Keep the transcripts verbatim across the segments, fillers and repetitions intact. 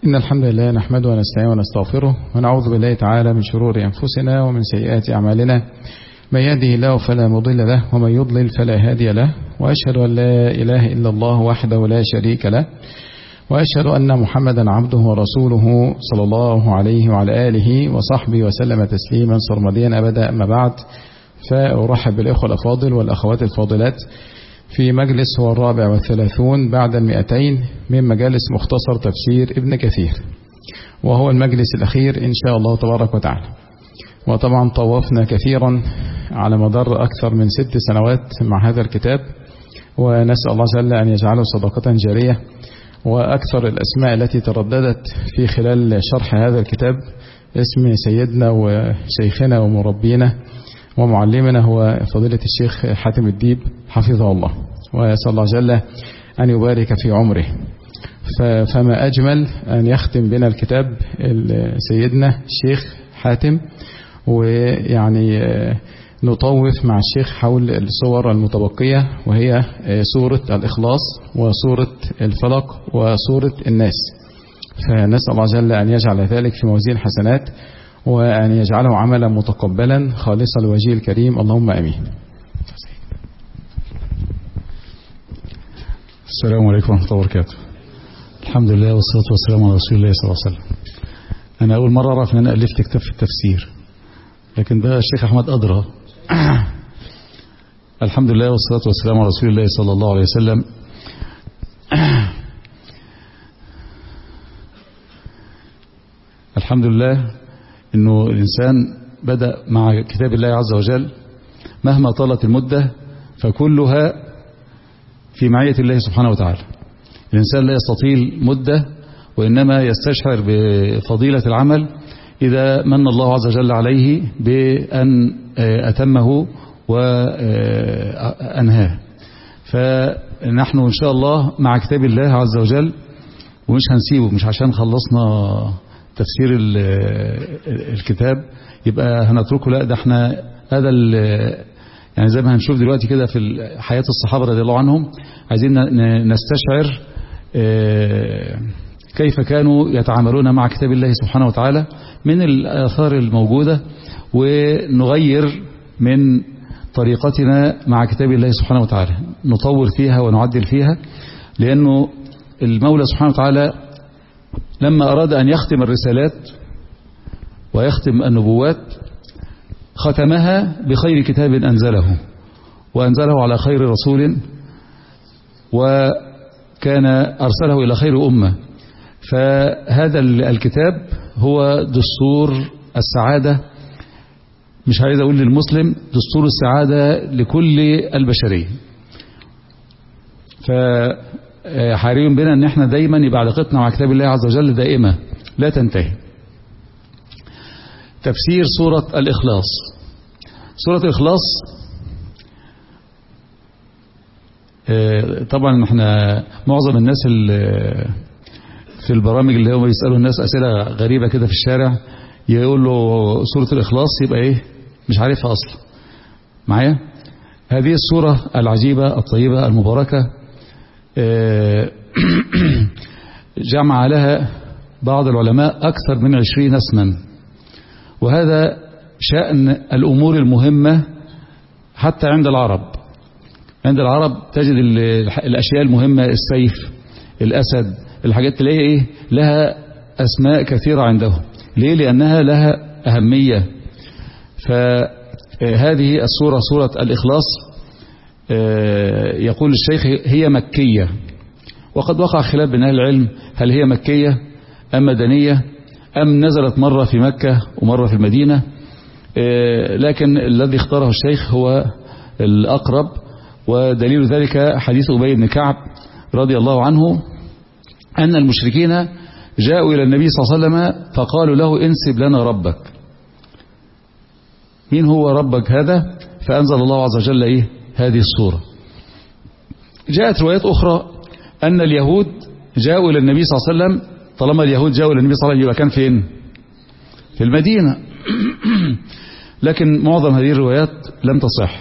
إن الحمد لله نحمده ونستعينه ونستغفره ونعوذ بالله تعالى من شرور أنفسنا ومن سيئات أعمالنا. من يهده الله فلا مضل له ومن يضلل فلا هادي له، وأشهد أن لا إله إلا الله وحده لا شريك له، وأشهد أن محمدا عبده ورسوله صلى الله عليه وعلى آله وصحبه وسلم تسليما سرمديا أبدا. أما بعد، فأرحب بالإخوة الأفاضل والأخوات الفاضلات في مجلس هو الرابع والثلاثون بعد المئتين من مجالس مختصر تفسير ابن كثير، وهو المجلس الأخير إن شاء الله تبارك وتعالى. وطبعا طوفنا كثيرا على مدار أكثر من ست سنوات مع هذا الكتاب، ونسأل الله جل أن يجعله صدقة جارية. وأكثر الأسماء التي ترددت في خلال شرح هذا الكتاب اسم سيدنا وشيخنا ومربينا ومعلمنا هو فضيلة الشيخ حاتم الديب حفظه الله، ويسأل الله جل أن يبارك في عمره. فما أجمل أن يختم بنا الكتاب سيدنا الشيخ حاتم، ويعني نطوف مع الشيخ حول الصور المتبقية، وهي سورة الإخلاص وسورة الفلق وسورة الناس. فنسأل الله جل أن يجعل ذلك في موازين حسنات، وأن يجعله عملا متقبلا خالصا لوجهه الكريم، اللهم أمين. السلام عليكم ورحمة الله وبركاته. الحمد لله والصلاة والسلام على رسول الله صلى الله عليه وسلم. أنا أول مرة أعرف أن أنا ألفت كتاب في التفسير، لكن ده الشيخ أحمد أدرى. الحمد لله والصلاة والسلام على رسول الله صلى الله عليه وسلم. الحمد لله إنه الإنسان بدأ مع كتاب الله عز وجل مهما طالت المدة فكلها في معية الله سبحانه وتعالى. الإنسان لا يستطيل مدة، وإنما يستشعر بفضيلة العمل إذا من الله عز وجل عليه بأن أتمه وأنهاه. فنحن إن شاء الله مع كتاب الله عز وجل، ومش هنسيبه، مش عشان خلصنا تفسير الكتاب يبقى هنتركه، لا، ده احنا هذا يعني زي ما هنشوف دلوقتي كده في حياة الصحابة رضي الله عنهم، عايزين نستشعر كيف كانوا يتعاملون مع كتاب الله سبحانه وتعالى من الآثار الموجودة، ونغير من طريقتنا مع كتاب الله سبحانه وتعالى، نطور فيها ونعدل فيها. لأنه المولى سبحانه وتعالى لما أراد أن يختم الرسالات ويختم النبوات ختمها بخير كتاب أنزله، وأنزله على خير رسول، وكان أرسله إلى خير أمة. فهذا الكتاب هو دستور السعادة، مش عايز أقول للمسلم، دستور السعادة لكل البشرية. فحري بنا أن احنا دايما يبقى علاقتنا مع كتاب الله عز وجل دائمة لا تنتهي. تفسير سورة الإخلاص. سورة الإخلاص طبعا احنا معظم الناس في البرامج اللي هم يسألوا الناس أسئلة غريبة كده في الشارع، يقول له سورة الإخلاص يبقى ايه مش عارفها أصلا معايا. هذه السورة العجيبة الطيبة المباركة جمع لها بعض العلماء أكثر من عشرين اسما، وهذا شأن الأمور المهمة حتى عند العرب. عند العرب تجد الأشياء المهمة، السيف، الأسد، الحاجات تلاقي إيه لها أسماء كثيرة عندهم. ليه؟ لأنها لها أهمية. فهذه السورة سورة الإخلاص يقول الشيخ هي مكية، وقد وقع خلاف بين أهل العلم هل هي مكية أم مدنية أم نزلت مرة في مكة ومرة في المدينة. لكن الذي اختاره الشيخ هو الأقرب، ودليل ذلك حديث أبي بن كعب رضي الله عنه أن المشركين جاءوا إلى النبي صلى الله عليه وسلم فقالوا له انسب لنا ربك. مين هو ربك هذا؟ فأنزل الله عز وجل إيه هذه السورة. جاءت روايات أخرى أن اليهود جاءوا إلى النبي صلى الله عليه وسلم، طالما اليهود جاءوا إلى النبي صلى الله عليه وسلم يبقى كان فين؟ في المدينة. لكن معظم هذه الروايات لم تصح.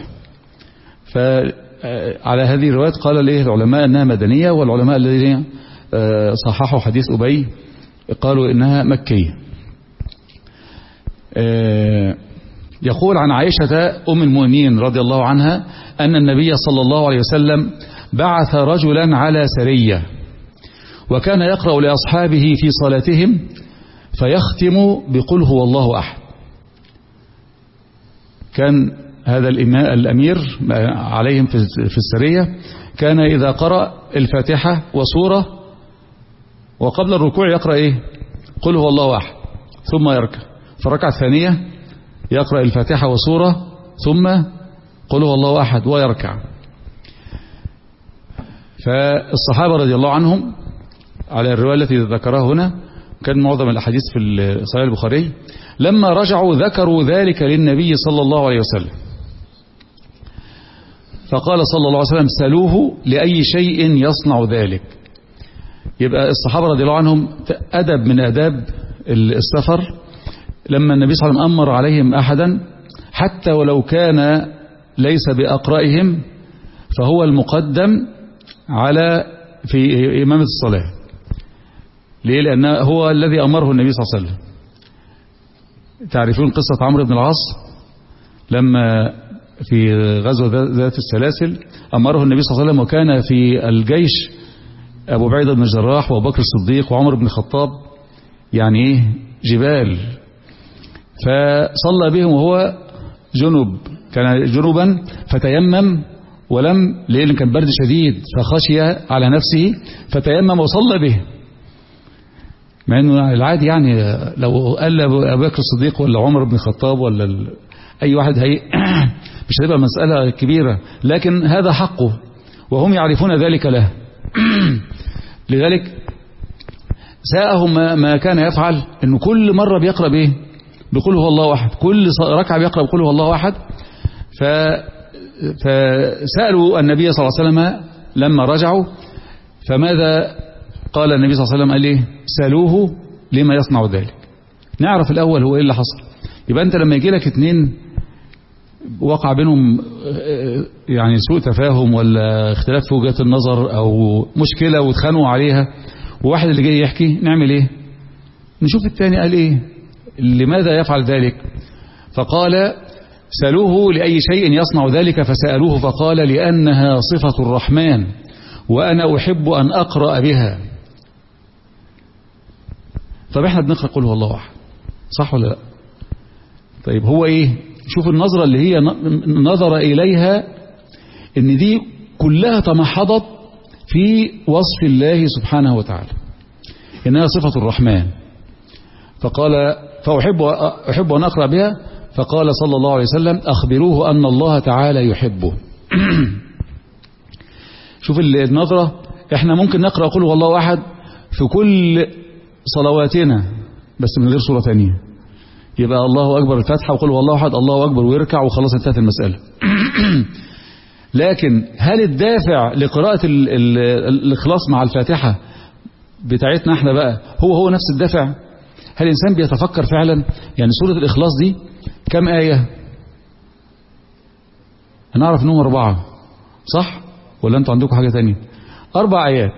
فعلى هذه الروايات قال ليه العلماء أنها مدنية، والعلماء الذين صححوا حديث أبي قالوا إنها مكية. يقول عن عائشة أم المؤمنين رضي الله عنها أن النبي صلى الله عليه وسلم بعث رجلا على سرية، وكان يقرأ لأصحابه في صلاتهم فيختم بقل هو الله أحد. كان هذا الأمير عليهم في السرية كان إذا قرأ الفاتحة وسورة وقبل الركوع يقرأ إيه؟ قل هو الله أحد، ثم يركع. في الركعة الثانية يقرأ الفاتحة وسورة ثم قل هو الله أحد ويركع. فالصحابة رضي الله عنهم على الرواية التي ذكرها هنا، كان معظم الأحاديث في صحيح البخاري، لما رجعوا ذكروا ذلك للنبي صلى الله عليه وسلم، فقال صلى الله عليه وسلم سألوه لأي شيء يصنع ذلك. يبقى الصحابة رضي الله عنهم أدب من أداب السفر، لما النبي صلى الله عليه وسلم أمر عليهم أحدا حتى ولو كان ليس بأقرئهم فهو المقدم على في إمامة الصلاة. ليه؟ لأن هو الذي أمره النبي صلى الله عليه وسلم. تعرفون قصة عمرو بن العاص لما في غزوة ذات السلاسل أمره النبي صلى الله عليه وسلم، وكان في الجيش أبو عبيدة بن الجراح وأبو بكر الصديق وعمر بن الخطاب، يعني إيه جبال. فصلى بهم وهو جنوب، كان جنوبا فتيمم ولم، لأن كان برد شديد فخشي على نفسه فتيمم وصلى به، مع أنه العادي يعني لو قال أبو بكر الصديق ولا عمر بن الخطاب ولا ال... أي واحد هي مش هتبقى مسألة كبيرة، لكن هذا حقه وهم يعرفون ذلك له. لذلك ساءهم ما, ما كان يفعل، أنه كل مرة بيقرأ به بقول هو الله أحد، كل ركعة بيقرأ بقول هو الله أحد. ف... فسألوا النبي صلى الله عليه وسلم لما رجعوا، فماذا قال النبي صلى الله عليه وسلم؟ قال ليه؟ سألوه لما يصنع ذلك. نعرف الأول هو إيه اللي حصل. يبقى أنت لما يجي لك اتنين وقع بينهم يعني سوء تفاهم ولا اختلاف في وجهات النظر أو مشكلة واتخانقوا عليها، وواحد اللي جاي يحكي، نعمل إيه؟ نشوف الثاني قال إيه، لماذا يفعل ذلك. فقال سألوه لأي شيء يصنع ذلك، فسألوه فقال لأنها صفة الرحمن وأنا أحب أن أقرأ بها. طب احنا بنقرأ قل هو الله أحد، صح ولا لا؟ طيب هو إيه؟ شوف النظرة اللي هي نظر إليها إن دي كلها تمحضت في وصف الله سبحانه وتعالى إنها صفة الرحمن. فقال فأحب أحب أن أقرأ بها، فقال صلى الله عليه وسلم أخبروه أن الله تعالى يحبه. شوف النظرة، احنا ممكن نقرأ قل هو الله أحد في كل صلواتنا بس من غير صورة ثانية، يبقى الله أكبر الفاتحة وقل هو الله أحد الله أكبر ويركع وخلاص انتهت المسألة. لكن هل الدافع لقراءة ال ال الإخلاص مع الفاتحة بتاعتنا احنا بقى هو هو نفس الدافع؟ هل الإنسان بيتفكر فعلا؟ يعني سورة الإخلاص دي كم آية؟ هنعرف انهم أربعة، صح؟ ولا أنتوا عندكم حاجة تانية؟ أربع آيات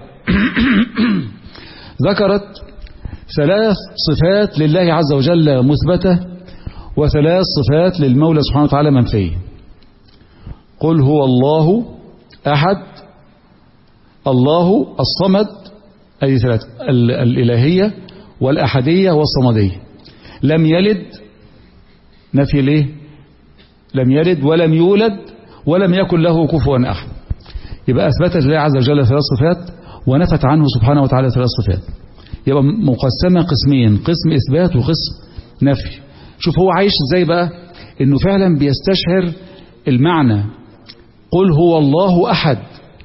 ذكرت ثلاث صفات لله عز وجل مثبتة وثلاث صفات للمولى سبحانه وتعالى منفية. قل هو الله أحد، الله الصمد، أي ثلاث، الإلهية والأحدية والصمدية. لم يلد، نفي ليه؟ لم يلد ولم يولد ولم يكن له كفوا أحد. يبقى أثبتت لله عز وجل ثلاث صفات ونفت عنه سبحانه وتعالى ثلاث صفات. يبقى مقسمة قسمين، قسم إثبات وقسم نفي. شوف هو عايش ازاي بقى، انه فعلا بيستشعر المعنى. قل هو الله أحد.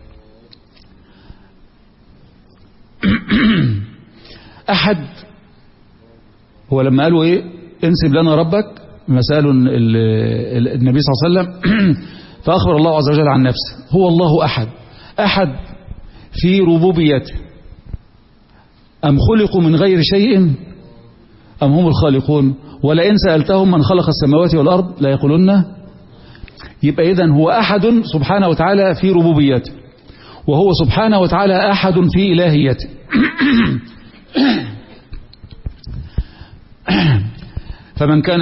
أحد هو لما قالوا ايه انسب لنا ربك، لما سألوا النبي صلى الله عليه وسلم فأخبر الله عز وجل عن نفسه هو الله أحد. أحد في ربوبيته، أم خلقوا من غير شيء أم هم الخالقون، ولئن سألتهم من خلق السماوات والأرض لا يقولون. يبقى إذن هو أحد سبحانه وتعالى في ربوبيته، وهو سبحانه وتعالى أحد في إلهيته. فمن كان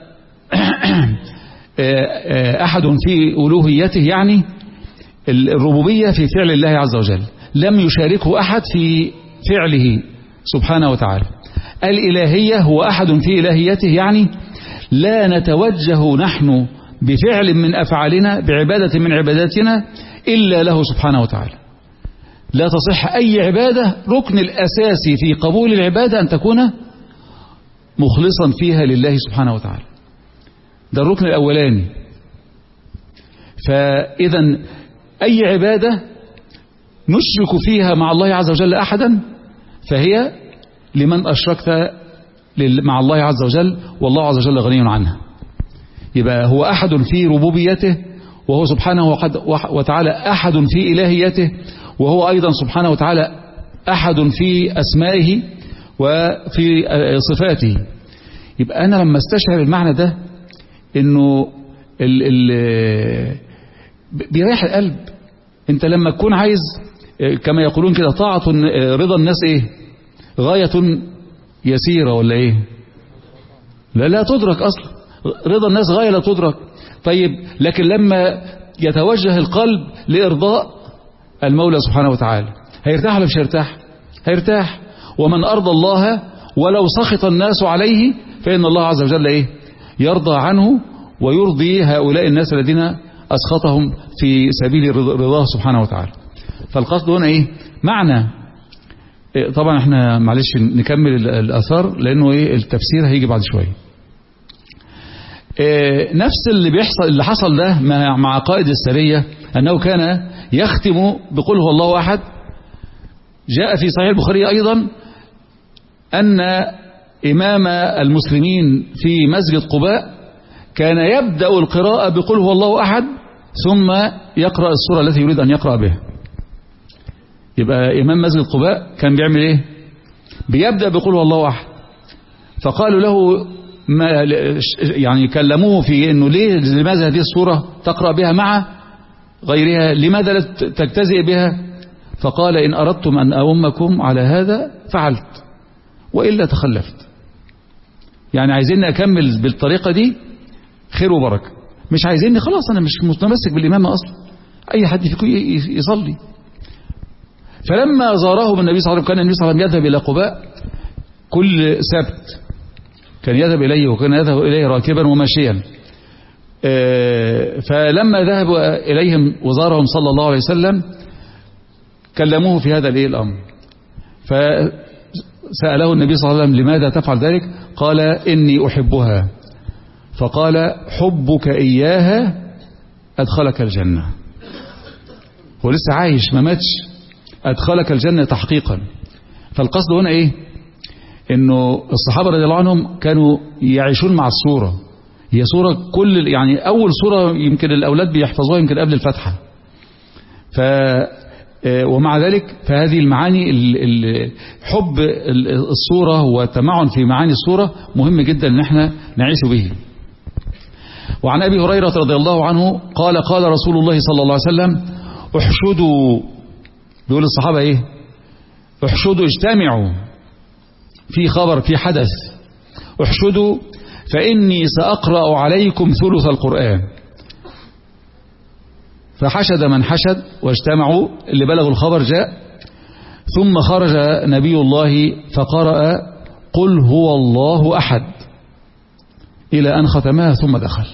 أحد في ألوهيته يعني الربوبية في فعل الله عز وجل، لم يشاركه أحد في فعله سبحانه وتعالى. الإلهية هو أحد في إلهيته، يعني لا نتوجه نحن بفعل من أفعالنا بعبادة من عباداتنا إلا له سبحانه وتعالى. لا تصح أي عبادة، ركن الأساسي في قبول العبادة أن تكون مخلصا فيها لله سبحانه وتعالى، ده الركن الأولاني. فإذا أي عبادة نشرك فيها مع الله عز وجل أحدا فهي لمن أشركت مع الله عز وجل، والله عز وجل غني عنها. يبقى هو أحد في ربوبيته، وهو سبحانه وتعالى أحد في إلهيته، وهو أيضا سبحانه وتعالى أحد في أسمائه وفي صفاته. يبقى أنا لما استشعر المعنى ده إنه ال ال بيريح القلب. أنت لما تكون عايز كما يقولون كده طاعة رضا الناس إيه غاية يسيرة ولا إيه؟ لا لا تدرك أصلا، رضا الناس غاية لا تدرك. طيب لكن لما يتوجه القلب لإرضاء المولى سبحانه وتعالى هيرتاح ولا مش هيرتاح؟ هيرتاح. ومن أرضى الله ولو سخط الناس عليه فإن الله عز وجل إيه؟ يرضى عنه ويرضي هؤلاء الناس الذين أسخطهم في سبيل رضاه سبحانه وتعالى. فالقصد هنا إيه؟ معنى إيه؟ طبعا احنا معلش نكمل الأثار لأنه إيه التفسير هيجي بعد شوية. إيه نفس اللي بيحصل اللي حصل ده مع قائد السرية أنه كان يختم بقول هو الله أحد. جاء في صحيح البخاري أيضا أن إمام المسلمين في مسجد قباء كان يبدأ القراءة بقول هو الله أحد ثم يقرأ السورة التي يريد أن يقرأ بها. يبقى إمام مسجد قباء كان بيعمل إيه؟ بيبدأ بقول هو الله أحد. فقالوا له ما يعني كلموه في إنه ليه لماذا هذه السورة تقرأ بها مع غيرها، لماذا لا تجتزئ بها؟ فقال إن أردتم أن أؤمكم على هذا فعلت وإلا تخلفت. يعني عايزين أكمل بالطريقة دي خير وبركة، مش عايزيني خلاص أنا مش متمسك بالإمامة أصلا، أي حد فيكم يصلي. فلما زارهم النبي صلى الله عليه وسلم، كان النبي صلى الله عليه وسلم يذهب إلى قباء كل سبت، كان يذهب إليه وكان يذهب إليه راكبا وماشيا. فلما ذهب إليهم وزارهم صلى الله عليه وسلم كلموه في هذا الأمر، فسأله النبي صلى الله عليه وسلم لماذا تفعل ذلك؟ قال إني أحبها. فقال حبك إياها أدخلك الجنة. هو لسه عايش ما ماتش، أدخلك الجنة تحقيقا. فالقصد هنا إيه؟ إنه الصحابة رضي الله عنهم كانوا يعيشون مع السورة. هي سورة كل يعني أول سورة يمكن الأولاد بيحفظوها يمكن قبل الفتحة. ف ومع ذلك فهذه المعاني حب السورة والتمعن في معاني السورة مهم جدا ان احنا نعيش به. وعن أبي هريرة رضي الله عنه قال قال رسول الله صلى الله عليه وسلم احشدوا، بيقول الصحابة ايه؟ احشدوا اجتمعوا في خبر في حدث، احشدوا فإني سأقرأ عليكم ثلث القرآن. فحشد من حشد واجتمعوا، اللي بلغوا الخبر جاء. ثم خرج نبي الله فقرأ قل هو الله أحد إلى أن ختمها ثم دخل.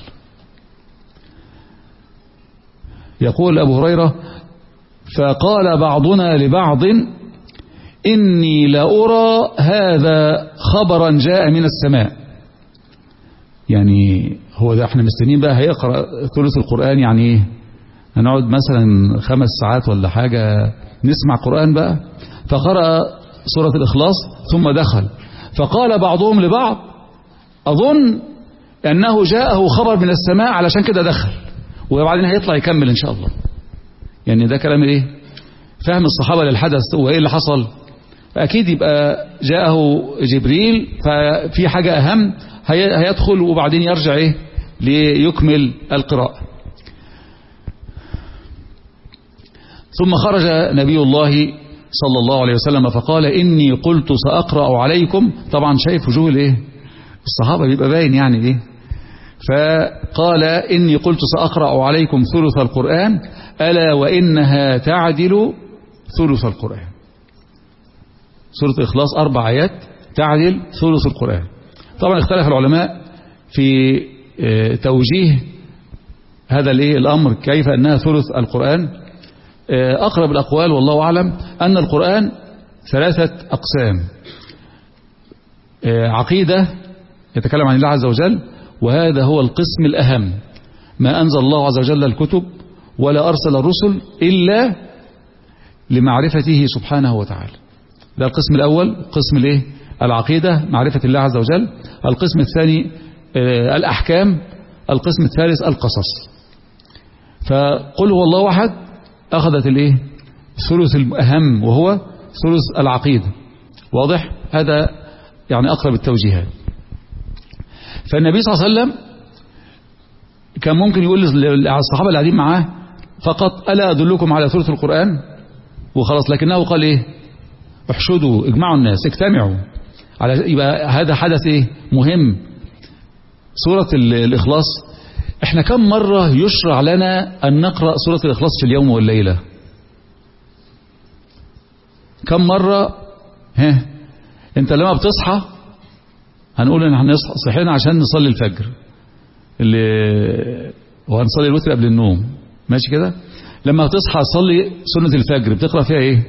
يقول أبو هريرة فقال بعضنا لبعض إني لأرى هذا خبرا جاء من السماء. يعني هو ده احنا مستنين بقى هيقرأ ثلث القرآن، يعني ايه؟ هنقعد مثلا خمس ساعات ولا حاجة نسمع قرآن بقى؟ فقرأ سورة الإخلاص ثم دخل. فقال بعضهم لبعض أظن أنه جاءه خبر من السماء علشان كده دخل، وبعدين هيطلع يكمل إن شاء الله. يعني ده كلام إيه؟ فهم الصحابة للحدث وإيه اللي حصل. أكيد يبقى جاءه جبريل ففي حاجة أهم هيدخل وبعدين يرجع إيه ليكمل القراءة. ثم خرج نبي الله صلى الله عليه وسلم فقال إني قلت سأقرأ عليكم. طبعا شايف وجوه الايه الصحابة بيبقى باين يعني إيه. فقال إني قلت سأقرأ عليكم ثلث القرآن ألا وإنها تعدل ثلث القرآن. سورة الإخلاص أربع آيات تعدل ثلث القرآن. طبعا اختلف العلماء في توجيه هذا الأمر كيف أنها ثلث القرآن. أقرب الأقوال والله أعلم أن القرآن ثلاثة أقسام: عقيدة يتكلم عن الله عز وجل، وهذا هو القسم الأهم، ما أنزل الله عز وجل الكتب ولا أرسل الرسل إلا لمعرفته سبحانه وتعالى. ده القسم الأول، قسم الايه؟ العقيدة، معرفة الله عز وجل. القسم الثاني الأحكام. القسم الثالث القصص. فقل هو الله أحد أخذت الايه؟ ثلث الأهم وهو ثلث العقيدة. واضح؟ هذا يعني أقرب التوجيهات. فالنبي صلى الله عليه وسلم كان ممكن يقول للصحابة اللي قاعدين معاه فقط ألا أدلكم على ثلث القرآن وخلاص، لكنه قال إيه؟ احشدوا، اجمعوا الناس، اجتمعوا على. يبقى هذا حدث إيه؟ مهم. سورة الإخلاص احنا كم مرة يشرع لنا أن نقرأ سورة الإخلاص في اليوم والليلة؟ كم مرة؟ ها انت لما بتصحى هنقول ان احنا صحينا عشان نصلي الفجر اللي وهنصلي الوتر قبل النوم، ماشي كده؟ لما تصحى تصلي سنة الفجر بتقرأ فيها ايه؟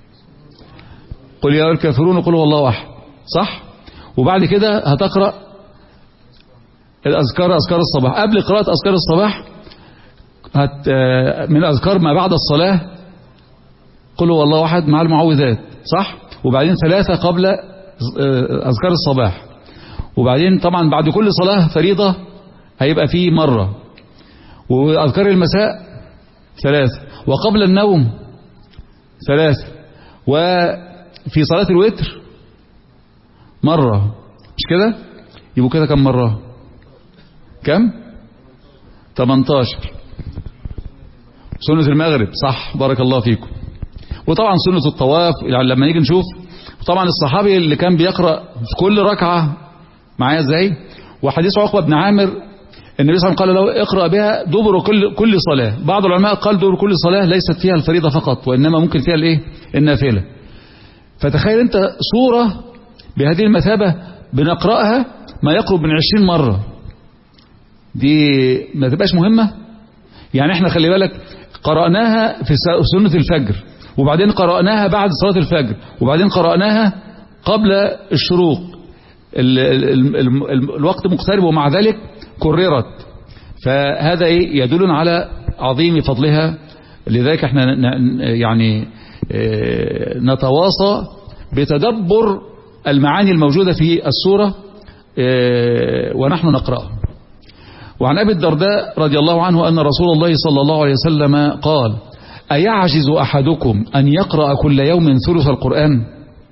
قل يا الكافرون قل هو الله احد، صح؟ وبعد كده هتقرأ الأذكار، أذكار الصباح. قبل قراءة أذكار الصباح هت من أذكار ما بعد الصلاة قل هو الله احد مع المعوذات، صح؟ وبعدين ثلاثة قبل أذكار الصباح. وبعدين طبعا بعد كل صلاة فريضة هيبقى فيه مرة. وأذكار المساء ثلاثة، وقبل النوم ثلاثة، وفي صلاة الوتر مرة، مش كده؟ يبقوا كده كم مرة؟ كم؟ ثمانية عشر. سنة المغرب، صح، بارك الله فيكم. وطبعا سنة الطواف يعني لما نيجي نشوف. طبعا الصحابي اللي كان بيقرأ في كل ركعة معايا ازاي؟ وحديث عقبة بن عامر النبي صلى الله عليه وسلم قال له اقرأ بها دبر كل كل صلاة. بعض العلماء قال دبر كل صلاة ليست فيها الفريضة فقط، وإنما ممكن فيها الايه؟ النافلة. فتخيل انت سورة بهذه المثابة بنقرأها ما يقرب من عشرين مرة، دي ما تبقاش مهمة؟ يعني احنا خلي بالك قرأناها في سنة الفجر، وبعدين قرأناها بعد صلاة الفجر، وبعدين قرأناها قبل الشروق، ال ال ال ال الوقت مقترب ومع ذلك كررت. فهذا يدل على عظيم فضلها. لذلك احنا يعني نتواصى بتدبر المعاني الموجودة في السورة ونحن نقرأها. وعن أبي الدرداء رضي الله عنه أن رسول الله صلى الله عليه وسلم قال: أيعجز أحدكم أن يقرأ كل يوم ثلث القرآن؟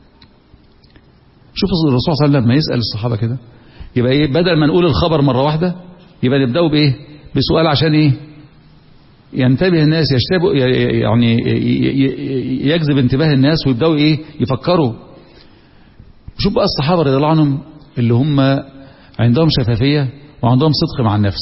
شوف الرسول صلى الله عليه وسلم ما يسأل الصحابة كده. يبقى إيه؟ بدل ما نقول الخبر مرة واحدة يبقى نبدأوا بإيه؟ بسؤال عشان إيه؟ ينتبه الناس، يشتبه يعني يجذب انتباه الناس ويبدأوا إيه؟ يفكروا. شوف بقى الصحابة رضي الله عنهم اللي هم عندهم شفافية وعندهم صدق مع النفس.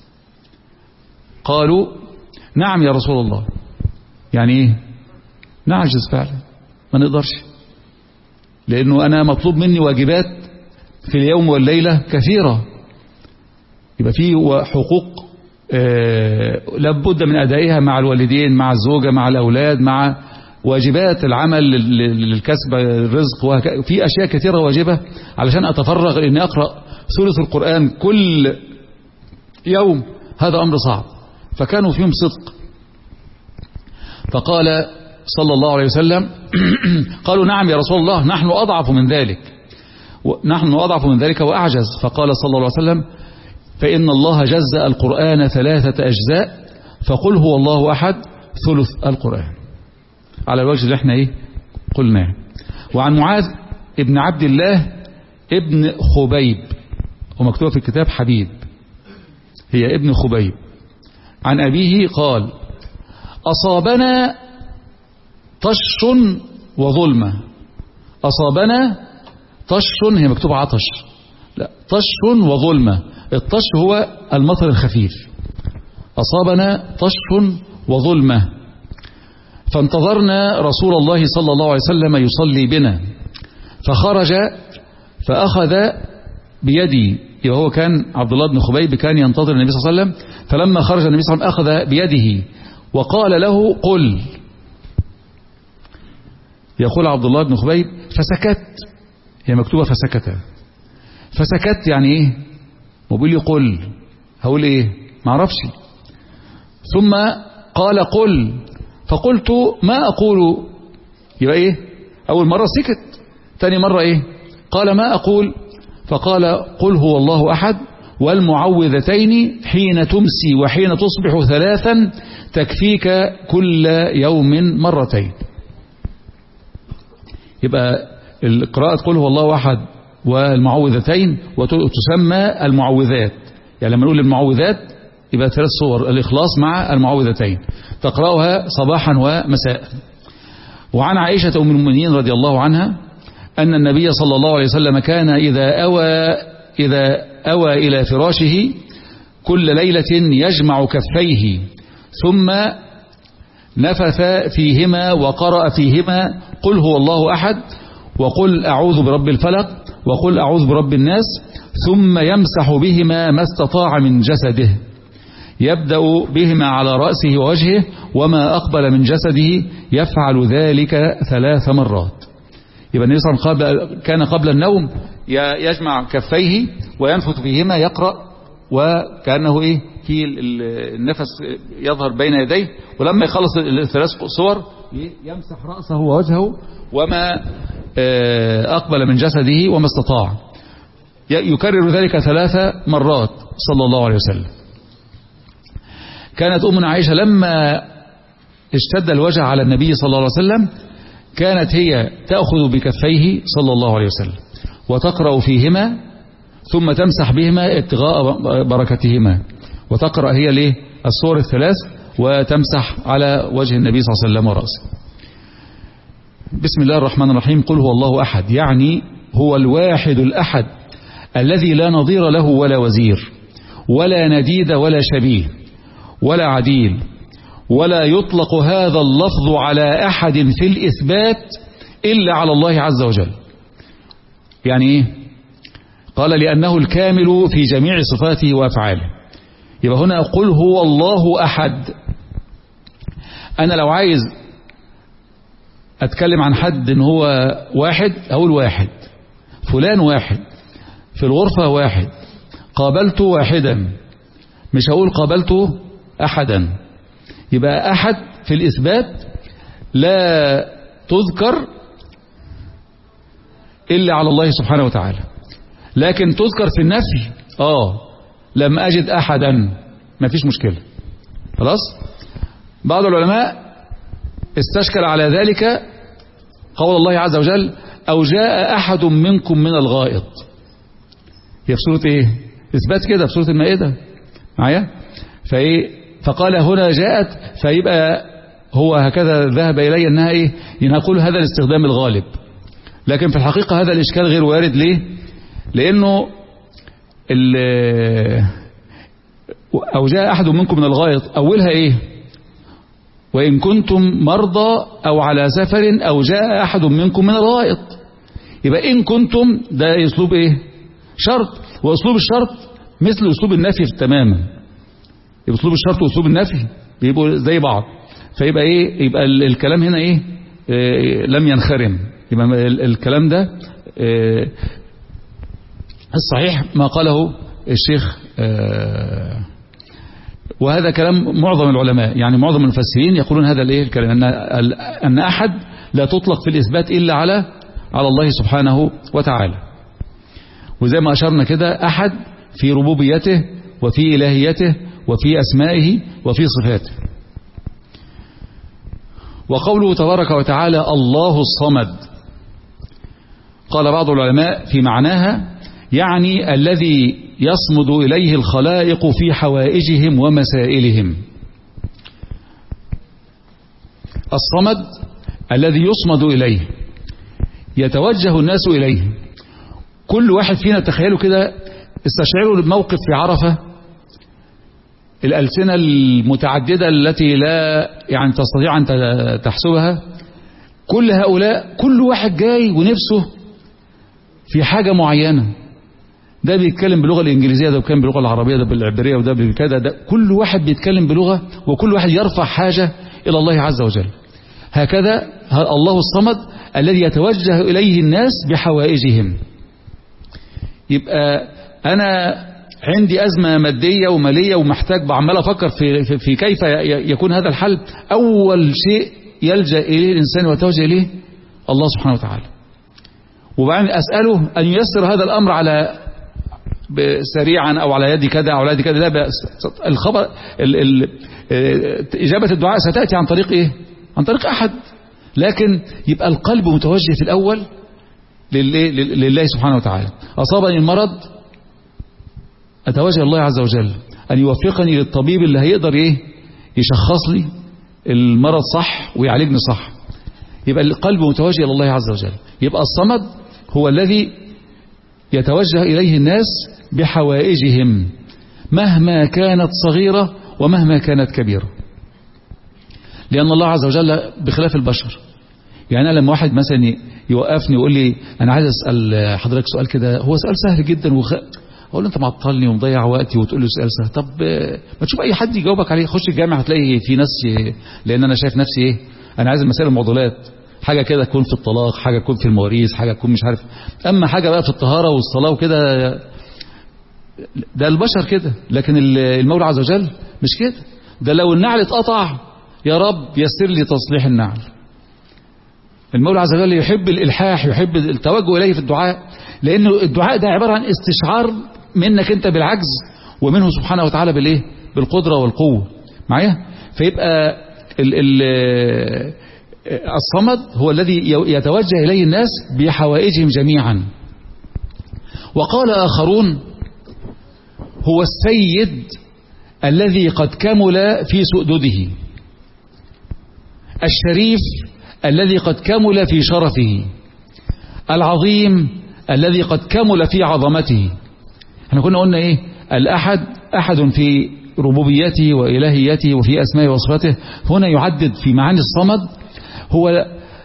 قالوا: نعم يا رسول الله. يعني ايه؟ نعجز فعلا، ما نقدرش، لانه انا مطلوب مني واجبات في اليوم والليلة كثيرة، يبقى فيه حقوق آه لابد من ادائها مع الوالدين، مع الزوجة، مع الاولاد، مع واجبات العمل للكسب الرزق، وفي اشياء كثيرة واجبة علشان اتفرغ اني اقرأ ثلث القرآن كل يوم. هذا امر صعب. فكانوا فيهم صدق. فقال صلى الله عليه وسلم: قالوا: نعم يا رسول الله، نحن أضعف من ذلك، نحن أضعف من ذلك وأعجز. فقال صلى الله عليه وسلم: فإن الله جزأ القرآن ثلاثة أجزاء، فقل هو الله أحد ثلث القرآن، على الوجه اللي احنا ايه قلناه. وعن معاذ ابن عبد الله ابن خبيب، ومكتوب في الكتاب حبيب، هي ابن خبيب، عن أبيه قال: أصابنا طش وظلمة. أصابنا طش، هي مكتوب عطش، لا، طش وظلمة. الطش هو المطر الخفيف، أصابنا طش وظلمة، فانتظرنا رسول الله صلى الله عليه وسلم يصلي بنا، فخرج فأخذ بيدي، وهو كان عبد الله بن خبيب كان ينتظر النبي صلى الله عليه وسلم، فلما خرج النبي صلى الله عليه وسلم أخذ بيده وقال له قل. يقول عبد الله بن خبيب فسكت، هي مكتوبة فسكت، فسكت يعني ايه؟ وبيقول لي قل، هقول ايه؟ ما اعرفش. ثم قال قل، فقلت ما اقول. يبقى ايه؟ اول مرة سكت، ثاني مرة ايه؟ قال ما اقول، فقال قل هو الله احد والمعوذتين حين تمسي وحين تصبح ثلاثا تكفيك كل يوم مرتين. يبقى القراءة قل هو الله احد والمعوذتين وتسمى المعوذات. يعني لما نقول المعوذات يبقى ثلاث صور، الإخلاص مع المعوذتين، تقرأها صباحا ومساء. وعن عائشة أم المؤمنين رضي الله عنها أن النبي صلى الله عليه وسلم كان إذا أوى إذا أوى إلى فراشه كل ليلة يجمع كفيه ثم نفث فيهما وقرأ فيهما قل هو الله أحد وقل أعوذ برب الفلق وقل أعوذ برب الناس، ثم يمسح بهما ما استطاع من جسده، يبدأ بهما على رأسه ووجهه وما أقبل من جسده، يفعل ذلك ثلاث مرات. يبقى النبي صلى الله عليه وسلم كان قبل النوم يجمع كفيه وينفث فيهما يقرأ، وكأنه إيه في النفس يظهر بين يديه، ولما يخلص الثلاث صور يمسح رأسه ووجهه وما أقبل من جسده وما استطاع، يكرر ذلك ثلاث مرات صلى الله عليه وسلم. كانت أمنا عائشة لما اشتد الوجع على النبي صلى الله عليه وسلم كانت هي تأخذ بكفيه صلى الله عليه وسلم وتقرأ فيهما ثم تمسح بهما ابتغاء بركتهما، وتقرأ هي ليه الصور الثلاث وتمسح على وجه النبي صلى الله عليه وسلم ورأسه. بسم الله الرحمن الرحيم. قل هو الله أحد، يعني هو الواحد الأحد الذي لا نظير له ولا وزير ولا نديد ولا شبيه ولا عديل، ولا يطلق هذا اللفظ على أحد في الإثبات إلا على الله عز وجل. يعني إيه؟ قال لأنه الكامل في جميع صفاته وأفعاله. يبقى هنا قل هو الله أحد. أنا لو عايز أتكلم عن حد إن هو واحد أقول واحد، فلان واحد، في الغرفة واحد، قابلت واحدا، مش هقول قابلت أحدا. يبقى أحد في الإثبات لا تذكر إلا على الله سبحانه وتعالى، لكن تذكر في النفي آه لم أجد أحدا، ما فيش مشكلة خلاص. بعض العلماء استشكل على ذلك قول الله عز وجل أو جاء أحد منكم من الغائط. هي في سورة إيه؟ إثبات كده في سورة المائدة معايا. فإيه؟ فقال هنا جاءت، فيبقى هو هكذا ذهب إلي أنها إيه؟ نقول هذا الاستخدام الغالب، لكن في الحقيقة هذا الإشكال غير وارد. ليه؟ لأنه أو جاء أحد منكم من الغائط أولها إيه؟ وإن كنتم مرضى أو على سفر أو جاء أحد منكم من الغائط. يبقى إن كنتم ده أسلوب إيه؟ شرط، وأسلوب الشرط مثل أسلوب النفي تماما. يبقى أسلوب الشرط وأسلوب النفي بيبقوا زي بعض، فيبقى إيه؟ يبقى الكلام هنا إيه؟ إيه لم ينخرم. يبقى الكلام ده إيه الصحيح ما قاله الشيخ، آه وهذا كلام معظم العلماء، يعني معظم المفسرين يقولون هذا الايه الكلام، ان ان احد لا تطلق في الاثبات الا على على الله سبحانه وتعالى. وزي ما اشرنا كده احد في ربوبيته وفي الهيته وفي اسمائه وفي صفاته. وقوله تبارك وتعالى الله الصمد، قال بعض العلماء في معناها يعني الذي يصمد إليه الخلائق في حوائجهم ومسائلهم. الصمد الذي يصمد إليه، يتوجه الناس إليه كل واحد فينا تخيلوا كده، استشعروا الموقف في عرفة، الألسنة المتعددة التي لا يعني تستطيع أن تحسبها، كل هؤلاء كل واحد جاي ونفسه في حاجة معينة، ده بيتكلم باللغة الإنجليزية، ده بيتكلم باللغة العربية، ده بالعبرية، وده بكذا، ده كل واحد بيتكلم بلغة، وكل واحد يرفع حاجة إلى الله عز وجل. هكذا الله الصمد الذي يتوجه إليه الناس بحوائجهم. يبقى أنا عندي أزمة مادية ومالية ومحتاج، بعمل أفكر في, في, في كيف يكون هذا الحل. أول شيء يلجأ إليه الإنسان ويتوجه إليه الله سبحانه وتعالى، وبعدين أسأله أن ييسر هذا الأمر على سريعا أو على يد كذا أو على يد كذا. لا، الخبر ال ال إجابة الدعاء ستأتي عن طريق إيه؟ عن طريق أحد، لكن يبقى القلب متوجه في الأول لله, لله سبحانه وتعالى. أصابني المرض، أتوجه الله عز وجل أن يوفقني للطبيب اللي هيقدر إيه؟ يشخص لي المرض صح ويعالجني صح. يبقى القلب متوجه إلى الله عز وجل. يبقى الصمد هو الذي يتوجه إليه الناس بحوائجهم مهما كانت صغيرة ومهما كانت كبيرة، لأن الله عز وجل بخلاف البشر. يعني أنا لما واحد مثلا يوقفني ويقول لي أنا عايز أسأل حضرتك سؤال كده، هو سؤال سهل جدا، وخ... أقول له أنت معطلني ومضيع وقتي وتقول له سؤال سهل. طب ما تشوف أي حد يجاوبك عليه، خش الجامعة هتلاقي في ناس، لأن أنا شايف نفسي إيه، أنا عايز المسائل المعضلات، حاجة كده تكون في الطلاق، حاجة تكون في المواريث، حاجة تكون مش عارف، أما حاجة بقى في الطهارة والصلاة وكده، ده البشر كده. لكن المولى عز وجل مش كده، ده لو النعل اتقطع يا رب يسر لي تصليح النعل. المولى عز وجل يحب الإلحاح، يحب التوجه إليه في الدعاء، لأنه الدعاء ده عبارة عن استشعار منك أنت بالعجز، ومنه سبحانه وتعالى بالإيه؟ بالقدرة والقوة معايا. فيبقى ال ال الصمد هو الذي يتوجه إليه الناس بحوائجهم جميعا. وقال آخرون هو السيد الذي قد كمل في سؤدده، الشريف الذي قد كمل في شرفه، العظيم الذي قد كمل في عظمته. احنا كنا قلنا ايه؟ الأحد أحد في ربوبيته وإلهيته وفي أسمائه وصفاته. هنا يعدد في معاني الصمد هو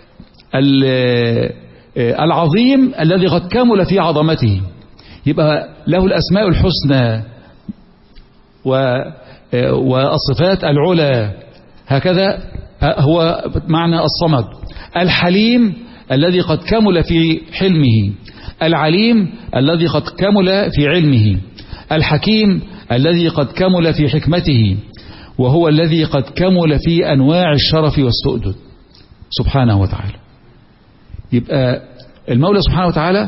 العظيم الذي قد كمل في عظمته، يبقى له الأسماء الحسنى والصفات العلى، هكذا هو معنى الصمد. الحليم الذي قد كمل في حلمه، العليم الذي قد كمل في علمه، الحكيم الذي قد كمل في حكمته، وهو الذي قد كمل في أنواع الشرف والسؤدد سبحانه وتعالى. يبقى المولى سبحانه وتعالى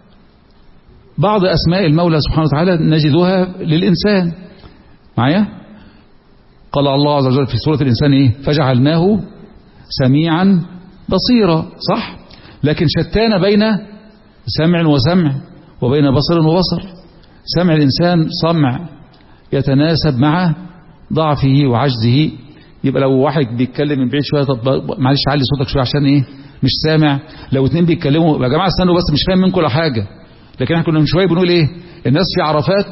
بعض أسماء المولى سبحانه وتعالى نجدها للإنسان معايا. قال الله عز وجل في سورة الإنسان إيه؟ فجعلناه سميعا بصيرا، صح؟ لكن شتان بين سمع وسمع وبين بصر وبصر. سمع الإنسان سمع يتناسب مع ضعفه وعجزه. يبقى لو واحد بيتكلم من بعيد شوية، طب معلش علي صوتك شوية عشان إيه مش سامع. لو اتنين بيتكلموا يا جماعة استنوا بس مش فاهم منكم ولا حاجة. لكن احنا كنا من شوية بنقول إيه؟ الناس في عرفات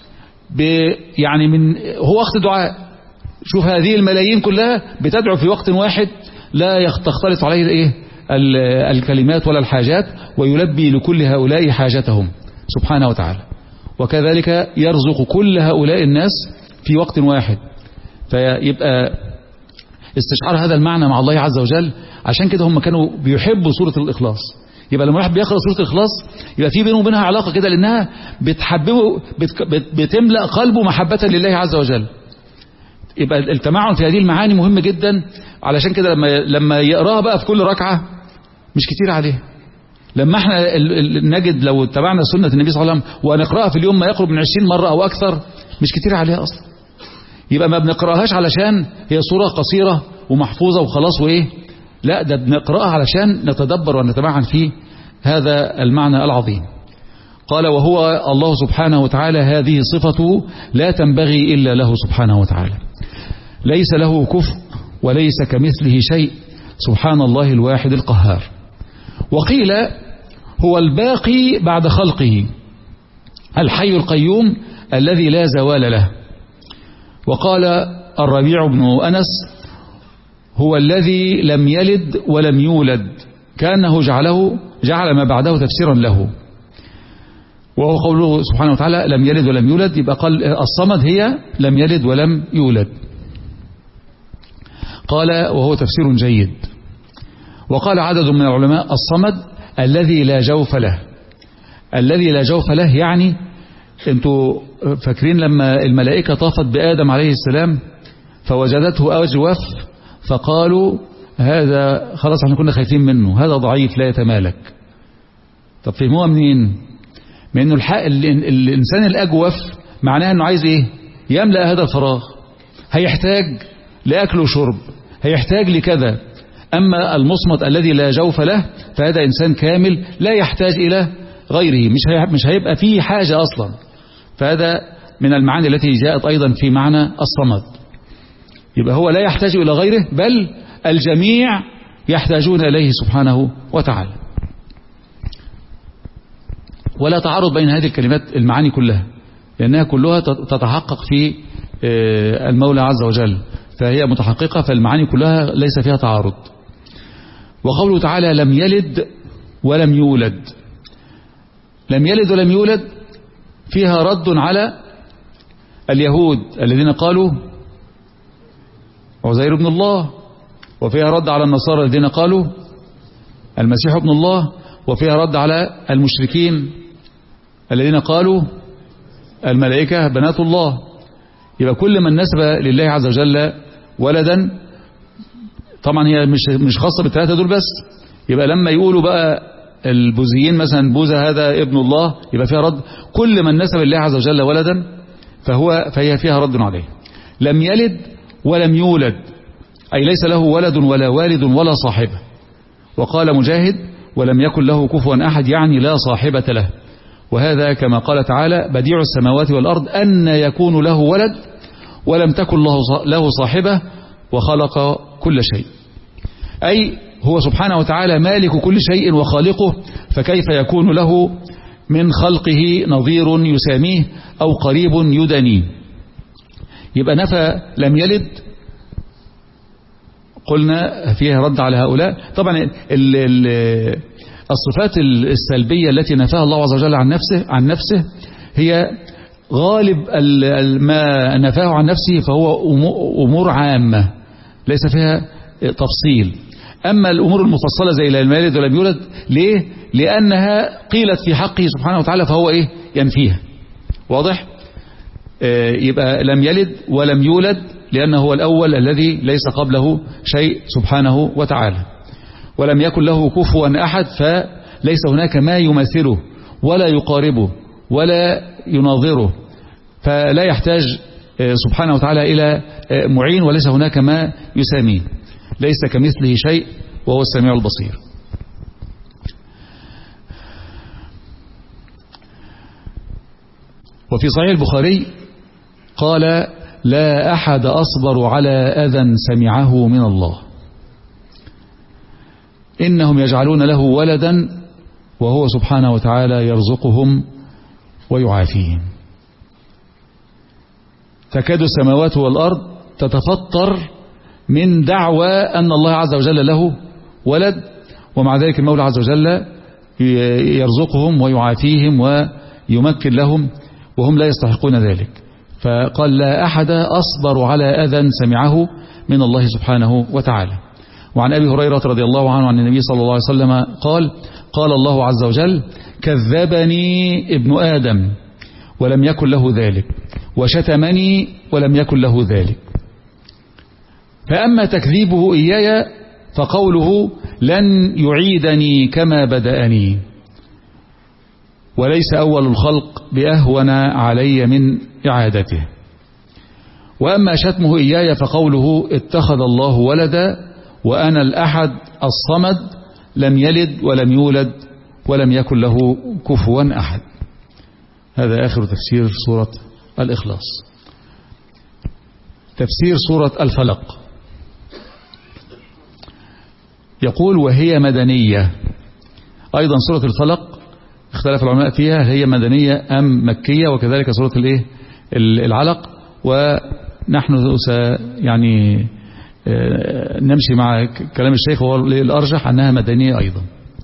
يعني من هو وقت دعاء، شوف هذه الملايين كلها بتدعو في وقت واحد، لا تختلط عليه الايه الكلمات ولا الحاجات، ويلبي لكل هؤلاء حاجتهم سبحانه وتعالى. وكذلك يرزق كل هؤلاء الناس في وقت واحد. فيبقى استشعار هذا المعنى مع الله عز وجل. عشان كده هم كانوا بيحبوا سورة الإخلاص. يبقى لما واحد بيقرأ سورة الإخلاص يبقى في بينه وبينها علاقة كده، لأنها بتحببه، بتملأ قلبه محبة لله عز وجل. يبقى التمعن في هذه المعاني مهم جدا. علشان كده لما لما يقراها بقى في كل ركعة مش كتير عليه. لما احنا نجد لو اتبعنا سنة النبي صلى الله عليه وسلم ونقراها في اليوم ما يقرب من عشرين مرة أو أكثر، مش كتير عليها أصلا. يبقى ما بنقراهاش علشان هي سورة قصيرة ومحفوظة وخلاص وإيه، لا، ده بنقراها علشان نتدبر ونتمعن في هذا المعنى العظيم. قال وهو الله سبحانه وتعالى هذه صفته لا تنبغي إلا له سبحانه وتعالى، ليس له كفء وليس كمثله شيء، سبحان الله الواحد القهار. وقيل هو الباقي بعد خلقه، الحي القيوم الذي لا زوال له. وقال الربيع بن أنس: هو الذي لم يلد ولم يولد، كأنه جعله جعل ما بعده تفسيرا له. وهو قوله سبحانه وتعالى لم يلد ولم يولد، يبقى قال الصمد هي لم يلد ولم يولد. قال وهو تفسير جيد. وقال عدد من العلماء الصمد الذي لا جوف له. الذي لا جوف له يعني انتوا فاكرين لما الملائكة طافت بآدم عليه السلام فوجدته أجوف فقالوا هذا خلاص احنا كنا خايفين منه، هذا ضعيف لا يتمالك. طب فهموها منين؟ من انه الحق الانسان الاجوف معناه انه عايز ايه؟ يملأ هذا الفراغ، هيحتاج لاكل وشرب، هيحتاج لكذا. اما المصمت الذي لا جوف له فهذا انسان كامل لا يحتاج الى غيره، مش مش هيبقى فيه حاجه اصلا. فهذا من المعاني التي جاءت ايضا في معنى الصمد. يبقى هو لا يحتاج الى غيره، بل الجميع يحتاجون اليه سبحانه وتعالى. ولا تعارض بين هذه الكلمات المعاني كلها، لأنها كلها تتحقق في المولى عز وجل، فهي متحققة، فالمعاني كلها ليس فيها تعارض. وقوله تعالى لم يلد ولم يولد، لم يلد ولم يولد فيها رد على اليهود الذين قالوا عزير ابن الله، وفيها رد على النصارى الذين قالوا المسيح ابن الله، وفيها رد على المشركين الذين قالوا الملائكة بنات الله. يبقى كل من نسب لله عز وجل ولدا، طبعا هي مش مش خاصة بالثلاثة دول بس، يبقى لما يقولوا بقى البوذيين مثلا بوذا هذا ابن الله يبقى فيها رد. كل من نسب لله عز وجل ولدا فهو فهي فيها رد عليه. لم يلد ولم يولد أي ليس له ولد ولا والد ولا صاحبة. وقال مجاهد ولم يكن له كفوا أحد، يعني لا صاحبة له. وهذا كما قال تعالى بديع السماوات والأرض أن يكون له ولد ولم تكن له صاحبة وخلق كل شيء. أي هو سبحانه وتعالى مالك كل شيء وخالقه، فكيف يكون له من خلقه نظير يساميه أو قريب يدنيه. يبقى نفى لم يلد، قلنا فيها رد على هؤلاء. طبعا ال ال الصفات السلبية التي نفاها الله عز وجل عن نفسه عن نفسه هي غالب ما نفاه عن نفسه، فهو أمور عامة ليس فيها تفصيل. أما الأمور المفصلة زي لم يلد ولم يولد، ليه؟ لأنها قيلت في حقه سبحانه وتعالى فهو إيه؟ ينفيها. واضح؟ يبقى لم يلد ولم يولد لأنه هو الأول الذي ليس قبله شيء سبحانه وتعالى. ولم يكن له كفوا أحد، فليس هناك ما يماثله ولا يقاربه ولا يناظره، فلا يحتاج سبحانه وتعالى إلى معين، وليس هناك ما يساميه، ليس كمثله شيء وهو السميع البصير. وفي صحيح البخاري قال لا أحد أصبر على أذى سمعه من الله، إنهم يجعلون له ولدا وهو سبحانه وتعالى يرزقهم ويعافيهم. تكاد السماوات والأرض تتفطر من دعوى أن الله عز وجل له ولد، ومع ذلك المولى عز وجل يرزقهم ويعافيهم ويمكن لهم وهم لا يستحقون ذلك. فقال لا أحد أصبر على أذى سمعه من الله سبحانه وتعالى. وعن أبي هريرة رضي الله عنه عن النبي صلى الله عليه وسلم قال قال الله عز وجل كذبني ابن آدم ولم يكن له ذلك، وشتمني ولم يكن له ذلك. فأما تكذيبه إياي فقوله لن يعيدني كما بدأني، وليس أول الخلق بأهون علي من إعادته. وأما شتمه إياي فقوله اتخذ الله ولدا وأنا الأحد الصمد لم يلد ولم يولد ولم يكن له كفوا أحد. هذا آخر تفسير سورة الإخلاص. تفسير سورة الفلق يقول وهي مدنية. أيضا سورة الفلق اختلف العلماء فيها هي مدنية أم مكية، وكذلك سورة الايه العلق. ونحن س يعني نمشي مع كلام الشيخ، وهو الأرجح أنها مدنية أيضا.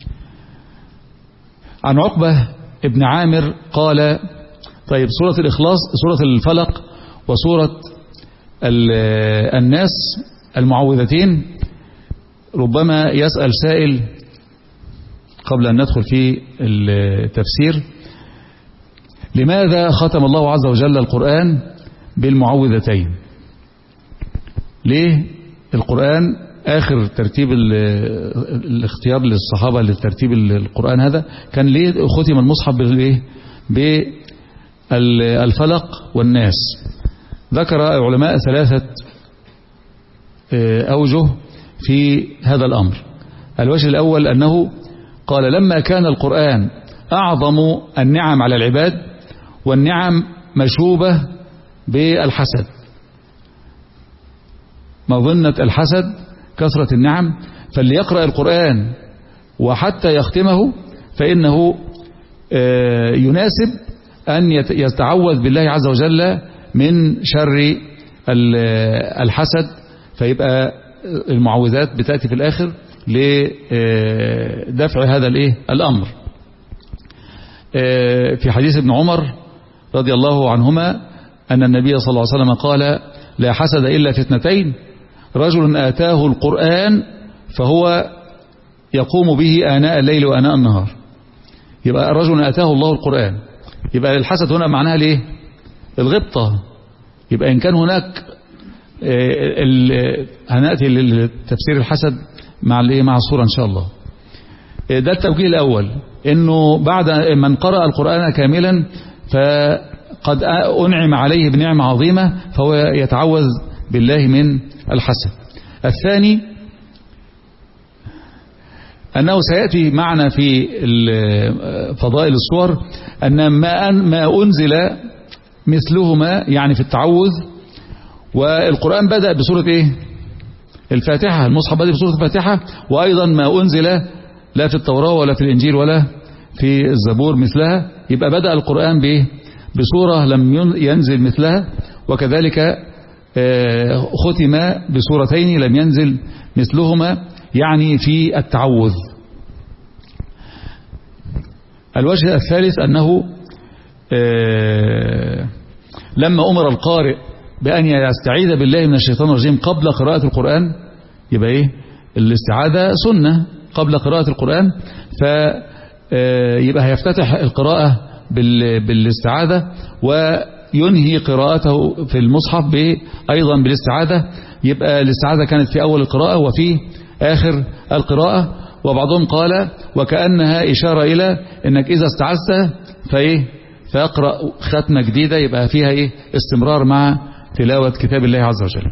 عن عقبة ابن عامر قال: طيب سورة الإخلاص، سورة الفلق وسورة الناس المعوذتين، ربما يسأل سائل قبل أن ندخل في التفسير: لماذا ختم الله عز وجل القرآن بالمعوذتين؟ ليه القرآن آخر ترتيب الاختيار للصحابة لترتيب القرآن هذا كان ليه ختم المصحف بالايه بالفلق والناس؟ ذكر العلماء ثلاثة أوجه في هذا الأمر. الوجه الأول أنه قال: لما كان القرآن أعظم النعم على العباد، والنعم مشوبة بالحسد، مظنة الحسد كثرة النعم، فاللي يقرأ القرآن وحتى يختمه فإنه يناسب أن يتعوذ بالله عز وجل من شر الحسد، فيبقى المعوذات بتأتي في الآخر لدفع هذا الايه الأمر. في حديث ابن عمر رضي الله عنهما أن النبي صلى الله عليه وسلم قال: لا حسد إلا في اثنتين: رجل آتاه القرآن فهو يقوم به آناء الليل وآناء النهار. يبقى رجل آتاه الله القرآن، يبقى الحسد هنا معناها ليه الغبطة. يبقى إن كان هناك هنأتي لتفسير الحسد مع الايه مع الصورة إن شاء الله. ده التوجيه الأول، إنه بعد من قرأ القرآن كاملا فقد أنعم عليه بنعمة عظيمة، فهو يتعوذ بالله من الحسد. الثاني أنه سيأتي معنا في فضائل الصور أن ما ما أنزل مثلهما يعني في التعوذ، والقرآن بدأ بسورة إيه الفاتحة، المصحف بدأ بسورة الفاتحة، وأيضا ما أنزل لا في التوراة ولا في الإنجيل ولا في الزبور مثلها، يبقى بدأ القرآن بإيه بسورة لم ينزل مثلها، وكذلك ختم بسورتين لم ينزل مثلهما يعني في التعوذ. الوجه الثالث أنه لما أمر القارئ بأن يستعيذ بالله من الشيطان الرجيم قبل قراءة القرآن، يبقى إيه الاستعاذة سنة قبل قراءة القرآن، فيبقى هيفتتح القراءة بالاستعاذة وينهي قراءته في المصحف أيضا بالاستعاذة. يبقى الاستعاذة كانت في أول القراءة وفي آخر القراءة. وبعضهم قال وكأنها إشارة إلى أنك إذا استعذت فإيه فيقرأ ختمة جديدة، يبقى فيها إيه استمرار مع تلاوة كتاب الله عز وجل.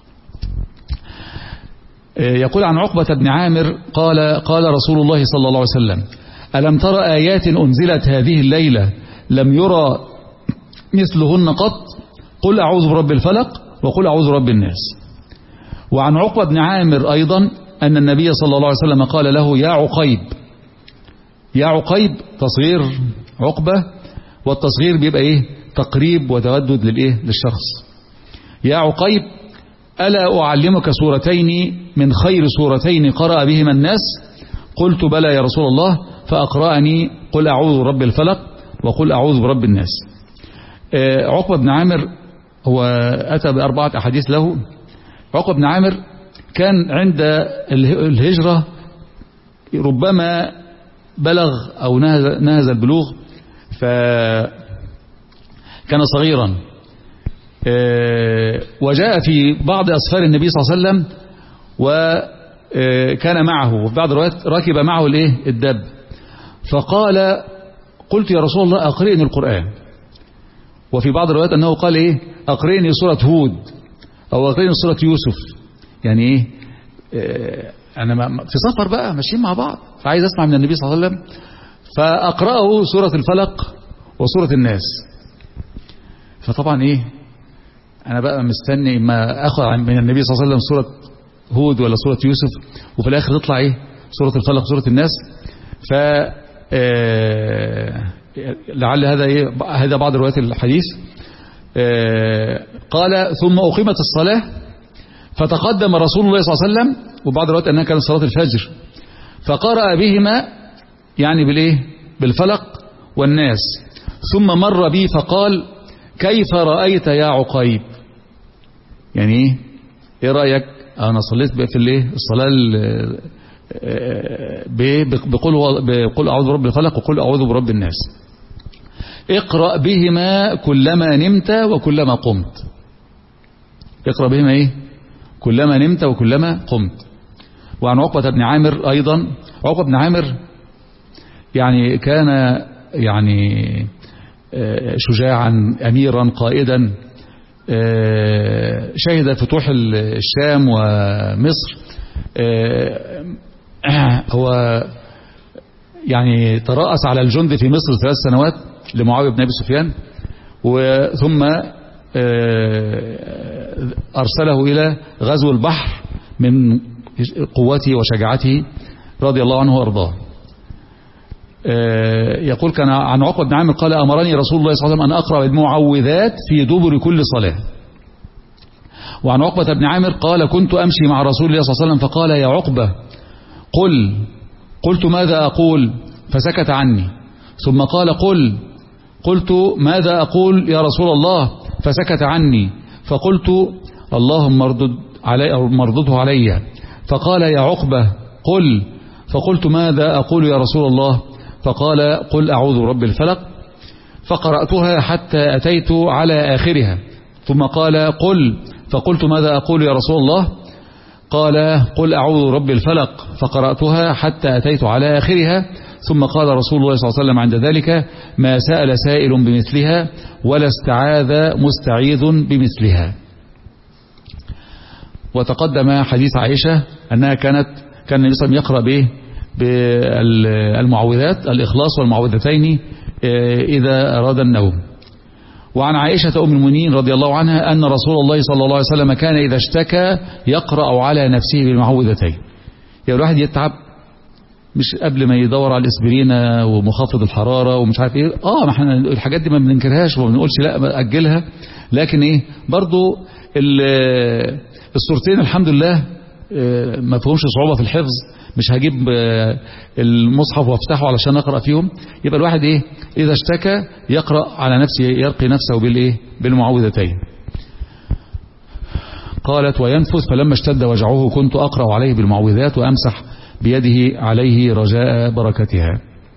يقول عن عقبة بن عامر قال قال رسول الله صلى الله عليه وسلم: ألم ترى آيات أنزلت هذه الليلة لم يرى مثلهن قط؟ قل أعوذ برب الفلق وقل أعوذ برب الناس. وعن عقبة بن عامر أيضا أن النبي صلى الله عليه وسلم قال له: يا عقيب. يا عقيب تصغير عقبة، والتصغير بيبقى إيه تقريب وتودد للإيه للشخص. يا عقيب ألا أعلمك سورتين من خير سورتين قرأ بهما الناس؟ قلت بلى يا رسول الله، فأقرأني قل أعوذ برب الفلق وقل أعوذ برب الناس. عقبة بن عامر هو أتى بأربعة أحاديث له. عقبة بن عامر كان عند الهجرة ربما بلغ أو نهز البلوغ، فكان صغيرا، وجاء في بعض أسفار النبي صلى الله عليه وسلم وكان معه، وفي بعض الروايات ركب معه الايه الدب، فقال: قلت يا رسول الله أقرئني القرآن. وفي بعض الروايات أنه قال إيه أقرئني سورة هود أو أقرئني سورة يوسف، يعني إيه أنا في سفر بقى ماشيين مع بعض فعايز أسمع من النبي صلى الله عليه وسلم، فأقرأه سورة الفلق وسورة الناس. فطبعا إيه أنا بقى مستني ما أخذ من النبي صلى الله عليه وسلم سورة هود ولا سورة يوسف، وفي الآخر تطلع إيه سورة الفلق سورة الناس. لعل هذا إيه هذا بعض روايات الحديث. قال ثم أقيمت الصلاة فتقدم رسول الله صلى الله عليه وسلم، وبعض الروايات أنها كانت صلاة الفجر، فقرأ بهما يعني بالإيه بالفلق والناس، ثم مر بي فقال كيف رأيت يا عقيب؟ يعني ايه ايه رأيك؟ انا صليت في الايه الصلاة بقول بقول اعوذ برب الفلق وقل اعوذ برب الناس. اقرأ بهما كلما نمت وكلما قمت. اقرأ بهما ايه كلما نمت وكلما قمت. وعن عقبة بن عامر ايضا، عقبة بن عامر يعني كان يعني شجاعا أميرا قائدا، شهد فتوح الشام ومصر. هو يعني ترأس على الجند في مصر ثلاث سنوات لمعاوية بن أبي سفيان، وثم أرسله إلى غزو البحر من قوته وشجاعته رضي الله عنه وأرضاه. يقول كان عن عقبة بن عامر قال أمرني رسول الله صلى الله عليه وسلم أن أقرأ المعوذات في دبر كل صلاة. وعن عقبة بن عامر قال كنت أمشي مع رسول الله صلى الله عليه وسلم فقال يا عقبة قل، قلت ماذا أقول؟ فسكت عني، ثم قال قل، قلت ماذا أقول يا رسول الله؟ فسكت عني، فقلت اللهم مردد علي مردده علي، فقال يا عقبة قل، فقلت ماذا أقول يا رسول الله؟ فقال قل أعوذ برب الفلق، فقرأتها حتى أتيت على آخرها، ثم قال قل، فقلت ماذا أقول يا رسول الله؟ قال قل أعوذ برب الفلق، فقرأتها حتى أتيت على آخرها، ثم قال رسول الله صلى الله عليه وسلم عند ذلك ما سأل سائل بمثلها ولا استعاذ مستعيذ بمثلها. وتقدم حديث عائشة أنها كانت كان النبي صلى الله عليه وسلم يقرأ به بالمعوذات الإخلاص والمعوذتين إذا أراد النوم. وعن عائشة أم المؤمنين رضي الله عنها أن رسول الله صلى الله عليه وسلم كان إذا اشتكى يقرأ على نفسه بالمعوذتين. يعني الواحد يتعب مش قبل ما يدور على الاسبرين ومخفض الحرارة ومش عارف ايه، اه ما احنا الحاجات دي ما بننكرهاش وما بنقولش لا أجلها، لكن ايه برضو الصورتين الحمد لله ما فيهمش صعوبة في الحفظ، مش هجيب المصحف وافتحه علشان اقرأ فيهم. يبقى الواحد ايه اذا اشتكى يقرأ على نفسه، يرقي نفسه بالايه بالمعوذتين. قالت وينفث فلما اشتد وجعه كنت أقرأ عليه بالمعوذات وأمسح بيده عليه رجاء بركتها.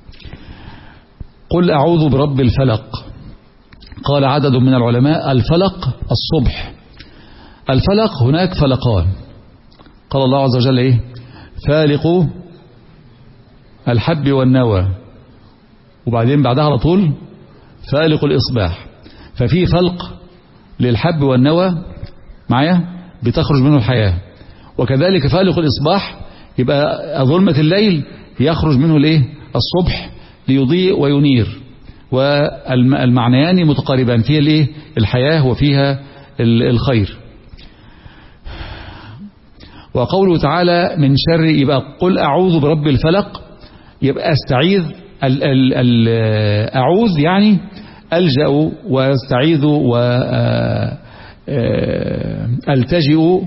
قل أعوذ برب الفلق. قال عدد من العلماء الفلق الصبح. الفلق هناك فلقان، قال الله عز وجل ايه فالق الحب والنوى، وبعدين بعدها على طول فالق الإصباح. ففي فلق للحب والنوى معايا بتخرج منه الحياة، وكذلك فالق الإصباح يبقى ظلمة الليل يخرج منه الايه الصبح ليضيء وينير، والمعنيان متقاربان، فيها الايه الحياة وفيها الخير. وقوله تعالى من شر، يبقى قل أعوذ برب الفلق، يبقى استعيذ ال ال ال أعوذ يعني ألجأ واستعيذ وألتجئ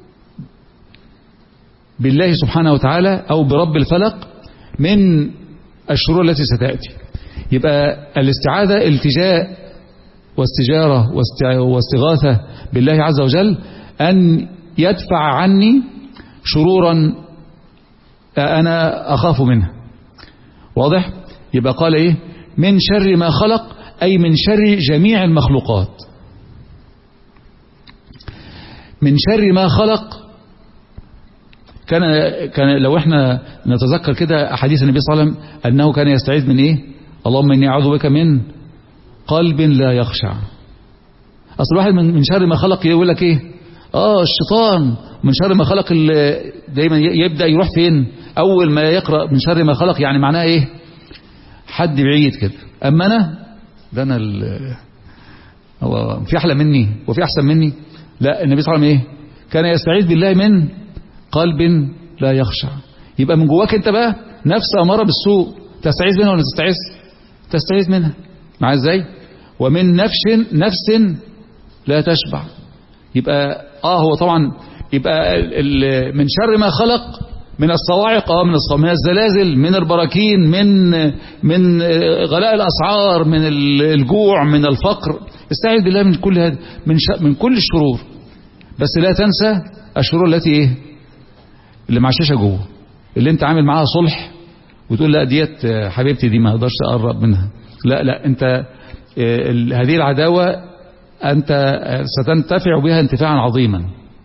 بالله سبحانه وتعالى أو برب الفلق من الشرور التي ستأتي. يبقى الاستعاذة التجاء واستجارة واستغاثة بالله عز وجل أن يدفع عني شرورا أنا أخاف منها. واضح؟ يبقى قال إيه من شر ما خلق، أي من شر جميع المخلوقات. من شر ما خلق كان كان لو احنا نتذكر كده أحاديث النبي صلى الله عليه وسلم أنه كان يستعيذ من إيه اللهم إني أعوذ بك من قلب لا يخشع. أصل الواحد من شر ما خلق يقول لك إيه آه الشيطان من شر ما خلق، دايما يبدأ يروح فين أول ما يقرأ من شر ما خلق، يعني معناه إيه حد بعيد كده. أما أنا ده أنا هو في أحلى مني وفي أحسن مني؟ لا، النبي صلى الله عليه وسلم إيه كان يستعيذ بالله من قلب لا يخشع. يبقى من جواك أنت بقى نفس أمارة بالسوء، تستعيذ منها ولا تستعيذ؟ تستعيذ منها. مع ازاي؟ ومن نفس نفس لا تشبع. يبقى اه هو طبعا يبقى من شر ما خلق، من الصواعق، اه من من الزلازل، من البراكين، من من غلاء الاسعار، من الجوع، من الفقر. استعيذ بالله من كل هذا، من من كل الشرور. بس لا تنسى الشرور التي ايه؟ اللي معششه جوه، اللي انت عامل معاها صلح وتقول لا ديت حبيبتي دي ما اقدرش اقرب منها. لا لا، انت هذه العداوه انت ستنتفع بها انتفاعا عظيما.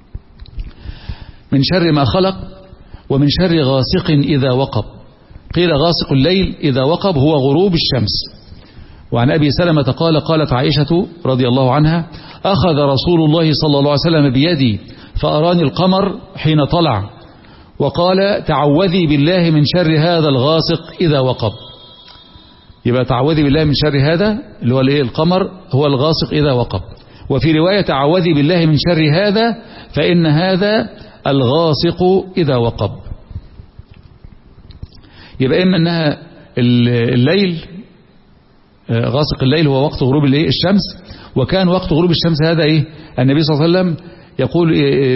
من شر ما خلق، ومن شر غاسق إذا وقب. قيل غاسق الليل إذا وقب هو غروب الشمس. وعن أبي سلمة قال قالت عائشة رضي الله عنها: أخذ رسول الله صلى الله عليه وسلم بيدي فأراني القمر حين طلع وقال: تعوذي بالله من شر هذا الغاسق إذا وقب. يبقى تعوذي بالله من شر هذا اللي هو الايه؟ القمر، هو الغاسق إذا وقب. وفي رواية تعوذي بالله من شر هذا فإن هذا الغاسق إذا وقب. يبقى إما أنها الليل، غاسق الليل هو وقت غروب الشمس، وكان وقت غروب الشمس هذا إيه؟ النبي صلى الله عليه وسلم يقول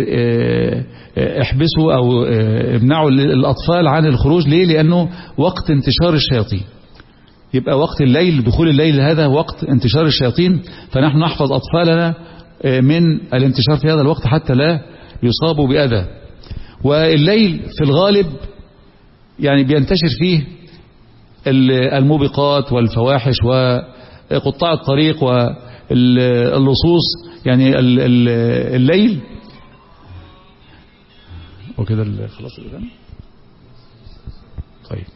احبسوا أو امنعوا الأطفال عن الخروج. ليه؟ لأنه وقت انتشار الشياطين. يبقى وقت الليل، دخول الليل هذا وقت انتشار الشياطين، فنحن نحفظ أطفالنا من الانتشار في هذا الوقت حتى لا يصابوا بأذى. والليل في الغالب يعني بينتشر فيه الموبقات والفواحش وقطاع الطريق واللصوص. يعني الليل وكده خلاص الآن. طيب،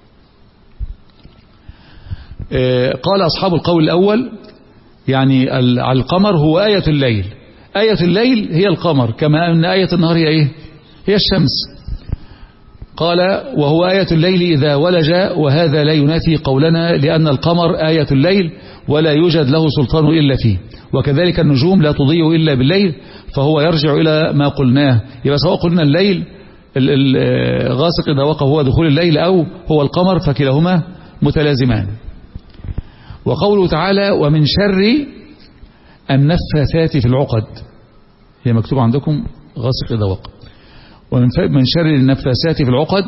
قال أصحاب القول الأول يعني القمر هو آية الليل. آية الليل هي القمر، كما أن آية النهار هي إيه؟ هي الشمس. قال: وهو آية الليل إذا ولج، وهذا لا ينافي قولنا، لأن القمر آية الليل ولا يوجد له سلطان إلا فيه، وكذلك النجوم لا تضيء إلا بالليل، فهو يرجع إلى ما قلناه. يبقى سواء قلنا الليل الغاسق إذا وقف هو دخول الليل أو هو القمر، فكلاهما متلازمان. وقوله تعالى: ومن شر النفاثات في العقد، هي مكتوب عندكم غاسق إذا وقف. ومن شر النفاثات في العقد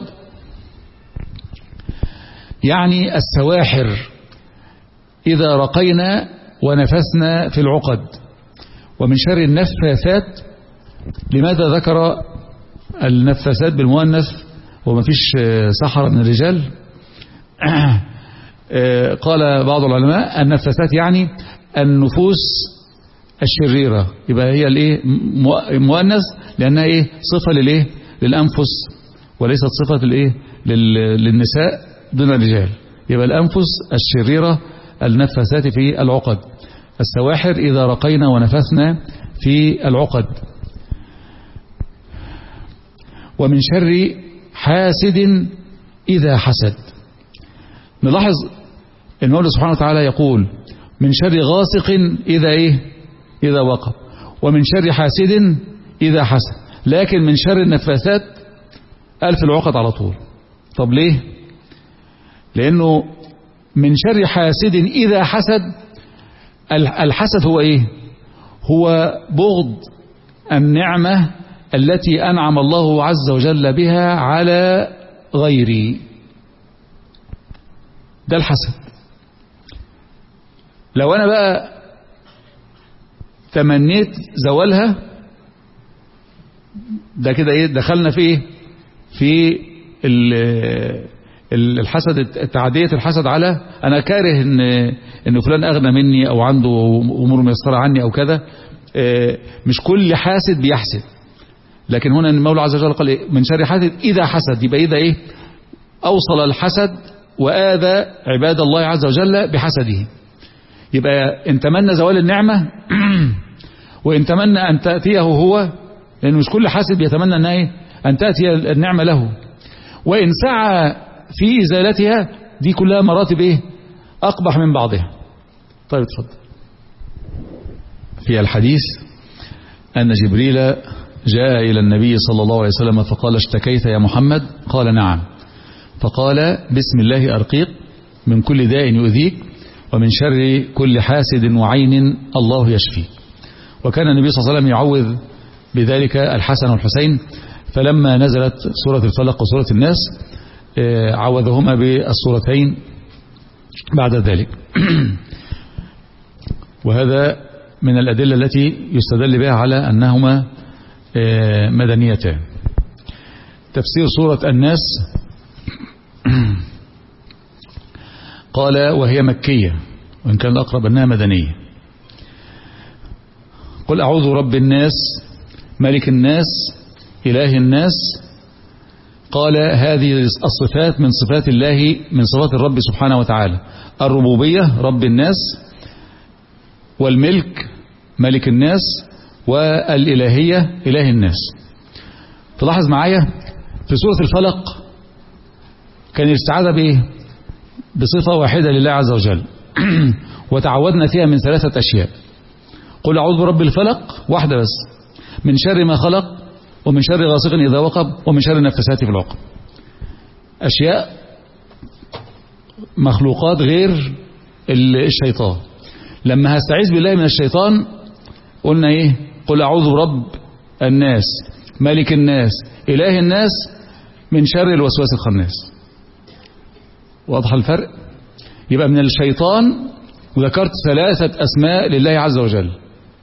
يعني السواحر إذا رقينا ونفسنا في العقد. ومن شر النفاثات، لماذا ذكر النفاثات بالمؤنث وما فيش سحرة من الرجال؟ قال بعض العلماء النفاثات يعني النفوس الشريرة. يبقى هي الايه؟ مؤنث لأنها ايه؟ صفة للايه؟ للأنفس، وليست صفة للايه؟ للنساء دون الرجال. يبقى الأنفس الشريرة النفاثات في العقد، السواحر إذا رقينا ونفثنا في العقد. ومن شر حاسد إذا حسد. نلاحظ المولى سبحانه وتعالى يقول: من شر غاسق إذا إيه؟ إذا وقب، ومن شر حاسد إذا حسد. لكن من شر النفاثات قال في العقد على طول. طب ليه؟ لأنه من شر حاسد إذا حسد، الحسد هو إيه؟ هو بغض النعمة التي أنعم الله عز وجل بها على غيري. ده الحسد. لو أنا بقى تمنيت زوالها، ده كده ايه؟ دخلنا في ايه؟ في الحسد، تعدية الحسد على انا كاره ان ان فلان اغنى مني او عنده امور ميسره عني او كذا. مش كل حاسد بيحسد، لكن هنا المولى عز وجل قال إيه؟ من شر حاسد اذا حسد. يبقى اذا ايه؟ اوصل الحسد واذى عباد الله عز وجل بحسده. يبقى ان تمنى زوال النعمة وان تمنى ان تأتيه هو، لأنه مش كل حاسد بيتمنى أن, إيه؟ أن تأتي النعمة له، وإن سعى في إزالتها، دي كلها مراتب إيه؟ أقبح من بعضها. طيب اتفضل. في الحديث أن جبريل جاء إلى النبي صلى الله عليه وسلم فقال: اشتكيت يا محمد؟ قال: نعم. فقال: بسم الله أرقيق، من كل داء يؤذيك ومن شر كل حاسد وعين الله يشفي. وكان النبي صلى الله عليه وسلم يعوذ بذلك الحسن والحسين، فلما نزلت سورة الفلق وسورة الناس عوذهما بالسورتين بعد ذلك. وهذا من الأدلة التي يستدل بها على أنهما مدنيتان. تفسير سورة الناس قال وهي مكية، وإن كان الأقرب أنها مدنية. قل أعوذ رب الناس ملك الناس إله الناس. قال هذه الصفات من صفات الله، من صفات الرب سبحانه وتعالى: الربوبية رب الناس، والملك ملك الناس، والإلهية إله الناس. تلاحظ معايا في سورة الفلق كان الاستعاذة بإيه؟ بصفة واحدة لله عز وجل وتعودنا فيها من ثلاثة أشياء. قل أعوذ برب الفلق واحدة بس، من شر ما خلق، ومن شر غاسق إذا وقب، ومن شر النفاثات في العقد. أشياء مخلوقات غير الشيطان. لما هستعيذ بالله من الشيطان قلنا إيه؟ قل أعوذ برب الناس ملك الناس إله الناس من شر الوسواس الخناس. واضح الفرق؟ يبقى من الشيطان وذكرت ثلاثة أسماء لله عز وجل.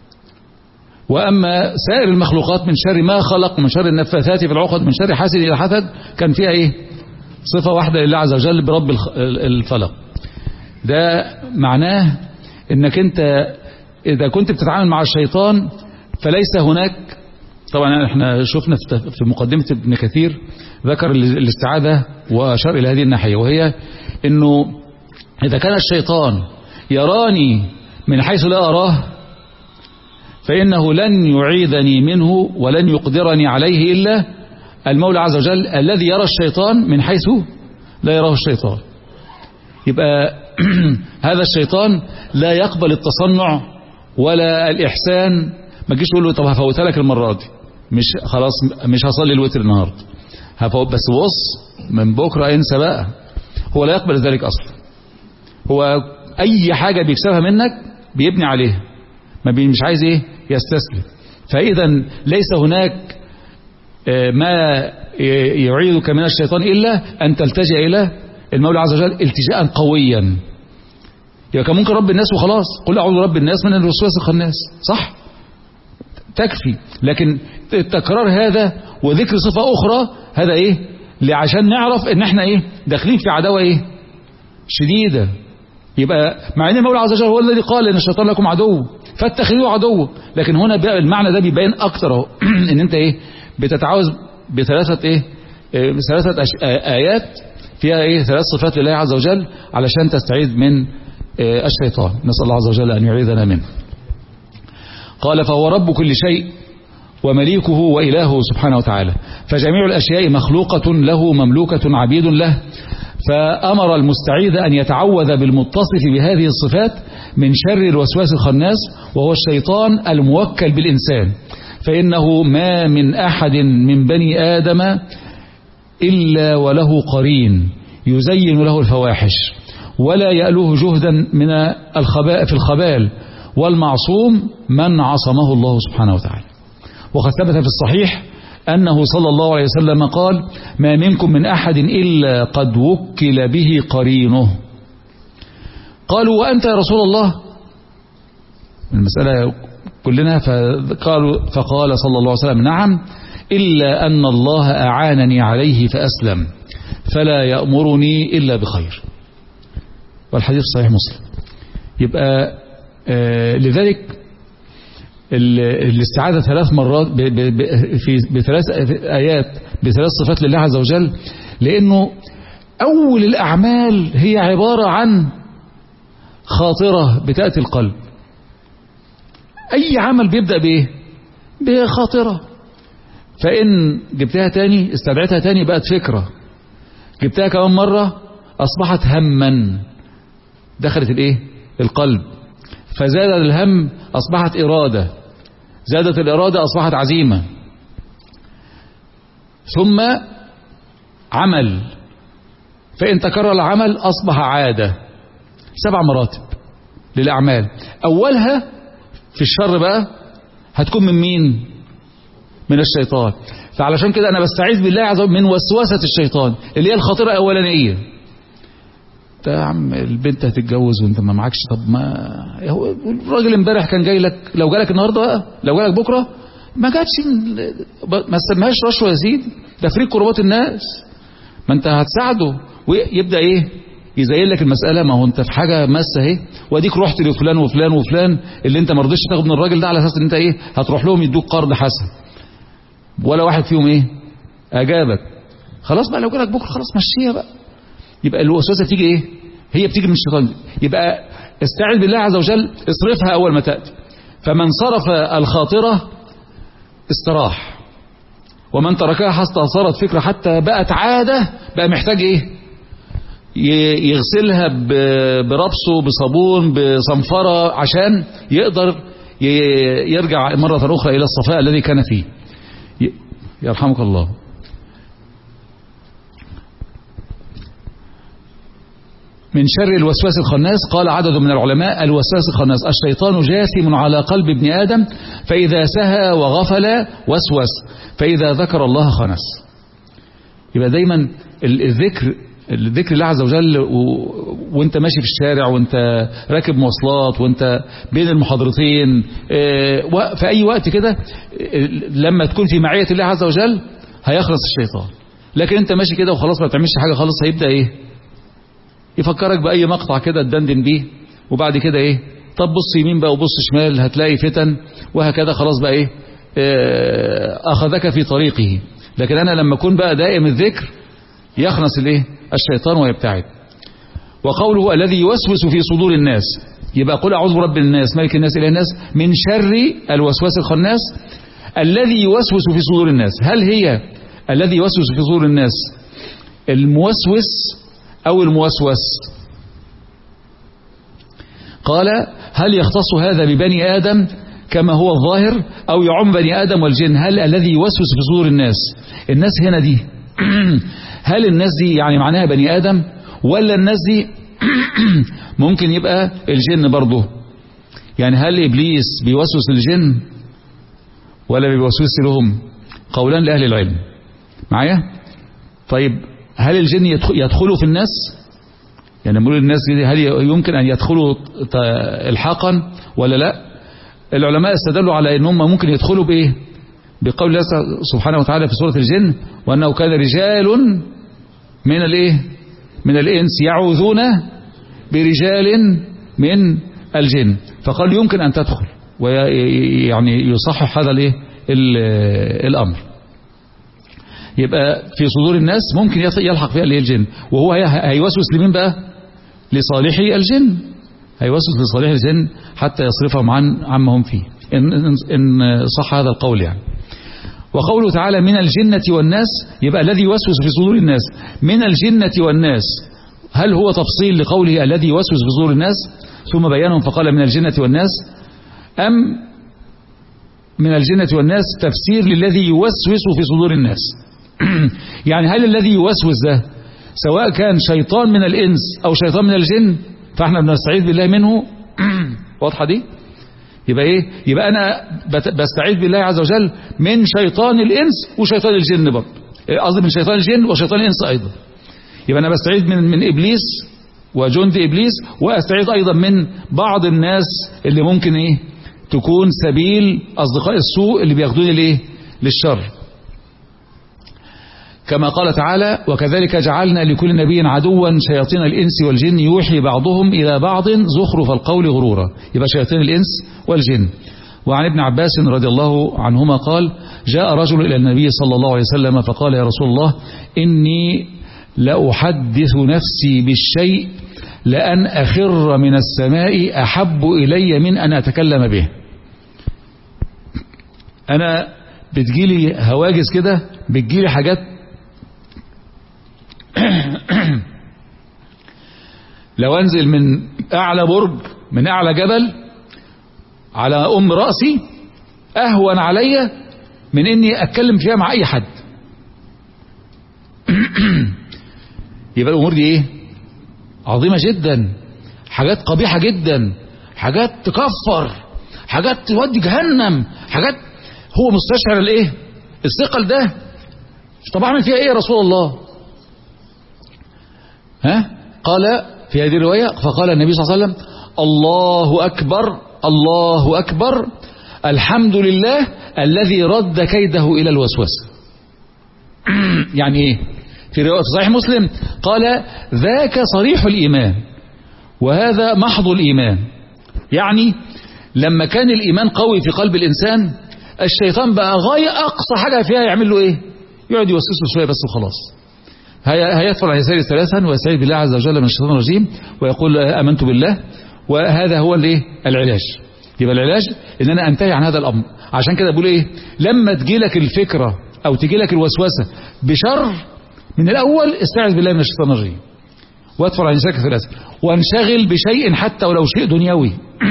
وأما سائر المخلوقات من شر ما خلق، من شر النفاثات في العقد، من شر حاسد إذا حسد، كان فيها إيه؟ صفة واحدة لله عز وجل برب الفلق. ده معناه إنك أنت إذا كنت بتتعامل مع الشيطان فليس هناك، طبعا احنا شفنا في مقدمة ابن كثير ذكر الاستعاذة وأشار إلى هذه الناحية، وهي إنه إذا كان الشيطان يراني من حيث لا أراه فإنه لن يعيذني منه ولن يقدرني عليه إلا المولى عز وجل الذي يرى الشيطان من حيث لا يراه الشيطان. يبقى هذا الشيطان لا يقبل التصنع ولا الإحسان. ما تجيش تقول له طب هفوتها لك المرة دي، مش خلاص مش هصلي الوتر النهارده، هفوت بس بص من بكرة انسى بقى. هو لا يقبل ذلك أصلا. هو أي حاجة بيكسبها منك بيبني عليها، ما بي مش عايز إيه يستسلم. فإذا ليس هناك ما يعيذك من الشيطان إلا أن تلتجئ إلى المولى عز وجل التجاء قويا. يبقى كان ممكن رب الناس وخلاص، قل أعوذ برب الناس من الوسواس الخناس، صح؟ تكفي. لكن التكرار هذا وذكر صفة أخرى هذا إيه؟ عشان نعرف إن إحنا إيه؟ داخلين في عداوة إيه؟ شديدة. يبقى مع ان المولى عز وجل هو الذي قال ان الشيطان لكم عدو فاتخذوه عدو، لكن هنا المعنى ده بيبين اكتر اهو ان انت ايه بتتعاوز بثلاثه ايه ثلاثه ايات فيها ايه ثلاث صفات لله عز وجل علشان تستعيذ من الشيطان. نسال الله عز وجل ان يعيذنا منه. قال فهو رب كل شيء ومليكه وإلهه سبحانه وتعالى، فجميع الأشياء مخلوقة له مملوكة عبيد له. فأمر المستعيذ أن يتعوذ بالمتصف بهذه الصفات من شر الوسواس الخناس وهو الشيطان الموكل بالإنسان، فإنه ما من أحد من بني آدم إلا وله قرين يزين له الفواحش ولا يألوه جهدا من الخباء في الخبال، والمعصوم من عصمه الله سبحانه وتعالى. وقد ثبت في الصحيح أنه صلى الله عليه وسلم قال ما منكم من أحد إلا قد وكل به قرينه. قالوا وأنت يا رسول الله؟ المسألة كلنا. فقالوا فقال صلى الله عليه وسلم نعم إلا أن الله أعانني عليه فأسلم فلا يأمرني إلا بخير. والحديث صحيح مسلم. يبقى آه لذلك الاستعاذة ثلاث مرات في بثلاث آيات بثلاث صفات لله عز وجل، لأنه أول الأعمال هي عبارة عن خاطرة بتأتي القلب. أي عمل بيبدأ بإيه؟ بخاطرة. فإن جبتها تاني استدعتها تاني بقت فكرة، جبتها كمان مرة أصبحت هما دخلت الإيه؟ القلب. فزاد الهم أصبحت إرادة، زادت الإرادة أصبحت عزيمة، ثم عمل، فإن تكرر العمل أصبح عادة. سبع مراتب للأعمال، أولها في الشر بقى هتكون من مين؟ من الشيطان. فعلشان كده أنا بستعيذ بالله عز وجل من وسوسة الشيطان اللي هي الخطيرة الأولانية. يا عم البنت هتتجوز وانت ما معكش، طب ما الراجل امبارح كان جاي لك، لو جالك النهارده بقى، لو جالك بكره ما جاتش، ما تسميهاش رشوه يا سيدي، ده فريق كربات الناس، ما انت هتساعده. ويبدا ايه؟ يزين لك المساله، ما هو انت في حاجه ماسه اهي، واديك رحت لفلان وفلان وفلان اللي انت ما رضيتش تاخد من الراجل ده على اساس ان انت ايه؟ هتروح لهم يدوك قرض حسن، ولا واحد فيهم ايه؟ اجابك. خلاص بقى لو جالك بكره خلاص مشيها بقى. يبقى الوسوسه بتيجي ايه؟ هي بتيجي من الشيطان. يبقى استعذ بالله عز وجل، اصرفها اول ما تاتي. فمن صرف الخاطره استراح، ومن تركها حتى صارت فكره حتى بقت عاده، بقى محتاج ايه؟ يغسلها بربصه بصابون بصنفره عشان يقدر يرجع مره اخرى الى الصفاء الذي كان فيه. يرحمك الله. من شر الوسواس الخناس قال عدد من العلماء: الوسواس الخناس الشيطان جاثم على قلب ابن آدم، فإذا سهى وغفل وسوس، فإذا ذكر الله خنس. يبقى دايما الذكر الذكر الله عز وجل و... وانت ماشي في الشارع، وانت راكب مواصلات، وانت بين المحاضرتين، اه... في أي وقت كده لما تكون في معية الله عز وجل هيخلص الشيطان. لكن انت ماشي كده وخلاص ما بتعملش حاجة خالص، هيبدأ ايه؟ يفكرك بأي مقطع كده تدندن بيه، وبعد كده ايه؟ طب بص يمين بقى وبص شمال هتلاقي فتن، وهكذا خلاص بقى ايه؟ اه... أخذك في طريقه. لكن أنا لما أكون بقى دائم الذكر يخنس الايه؟ الشيطان ويبتعد. وقوله الذي يوسوس في صدور الناس، يبقى قل أعوذ برب الناس ملك الناس إله الناس من شر الوسواس الخناس الذي يوسوس في صدور الناس. هل هي الذي يوسوس في صدور الناس الموسوس أو الموسوس؟ قال: هل يختص هذا ببني آدم كما هو الظاهر، أو يعم بني آدم والجن؟ هل الذي يوسوس في صدور الناس، الناس هنا دي هل الناس دي يعني معناها بني آدم، ولا الناس دي ممكن يبقى الجن برضه؟ يعني هل إبليس بيوسوس الجن ولا بيوسوس لهم؟ قولان لأهل العلم. معايا؟ طيب هل الجن يدخلوا في الناس؟ يعني نقول الناس دي هل يمكن أن يدخلوا الحاقا ولا لا؟ العلماء استدلوا على أنهم ممكن يدخلوا بإيه؟ بقول الله سبحانه وتعالى في سورة الجن: وأنه كان رجال من الايه؟ من الإنس يعوذون برجال من الجن، فقال يمكن أن تدخل، ويعني يصحح هذا الايه؟ الأمر. يبقى في صدور الناس ممكن يلحق فيها الايه؟ الجن. وهو هيوسوس لمين بقى؟ لصالحي الجن، هيوسوس لصالح الجن حتى يصرفهم عن عما هم فيه، إن, إن صح هذا القول يعني. وقوله تعالى من الجنة والناس، يبقى الذي يوسوس في صدور الناس من الجنة والناس، هل هو تفصيل لقوله الذي يوسوس في صدور الناس ثم بيانهم فقال من الجنة والناس، أم من الجنة والناس تفسير للذي يوسوس في صدور الناس؟ يعني هل الذي يوسوس ده سواء كان شيطان من الإنس أو شيطان من الجن، فاحنا بنستعيذ بالله منه. واضحة دي؟ يبقى ايه؟ يبقى انا بستعيذ بالله عز وجل من شيطان الانس وشيطان الجن برضه، قصدي من شيطان الجن وشيطان الانس ايضا. يبقى انا بستعيذ من من ابليس وجند ابليس، واستعيذ ايضا من بعض الناس اللي ممكن ايه؟ تكون سبيل اصدقاء السوء اللي بياخدوني لايه؟ للشر. كما قال تعالى: وكذلك جعلنا لكل نبي عدوا شياطين الإنس والجن يوحي بعضهم إلى بعض زخرف القول غرورا. يبقى شياطين الإنس والجن. وعن ابن عباس رضي الله عنهما قال: جاء رجل إلى النبي صلى الله عليه وسلم فقال: يا رسول الله إني لأحدث نفسي بالشيء لأن أخر من السماء أحب إلي من أن أتكلم به. أنا بتجيلي هواجس كده، بتجيلي حاجات لو انزل من اعلى برج، من اعلى جبل على ام رأسي اهون علي من اني اتكلم فيها مع اي حد. يبقى الأمور دي إيه؟ عظيمة جدا، حاجات قبيحة جدا، حاجات تكفر، حاجات تودي جهنم، حاجات هو مستشعر الإيه؟ الثقل ده. طب أعمل فيها إيه يا رسول الله؟ ها؟ قال في هذه الرواية فقال النبي صلى الله عليه وسلم الله أكبر الله أكبر الحمد لله الذي رد كيده إلى الوسوسة. يعني إيه؟ في رواية صحيح مسلم قال ذاك صريح الإيمان وهذا محض الإيمان. يعني لما كان الإيمان قوي في قلب الإنسان الشيطان بقى غاية أقصى حاجة فيها يعمل له إيه؟ يقعد يوسوسه شوية بس وخلاص. هيدفع عن يساره ثلاثا ويستعيذ بالله عز وجل من الشيطان الرجيم ويقول آمنت بالله، وهذا هو الايه؟ العلاج. يبقى العلاج ان انا انتهي عن هذا الامر. عشان كده بقول ايه؟ لما تجيلك الفكرة او تجيلك الوسوسة بشر من الاول استعذ بالله من الشيطان الرجيم وادفع عن يسارك ثلاثا وانشغل بشيء حتى ولو شيء دنيوي.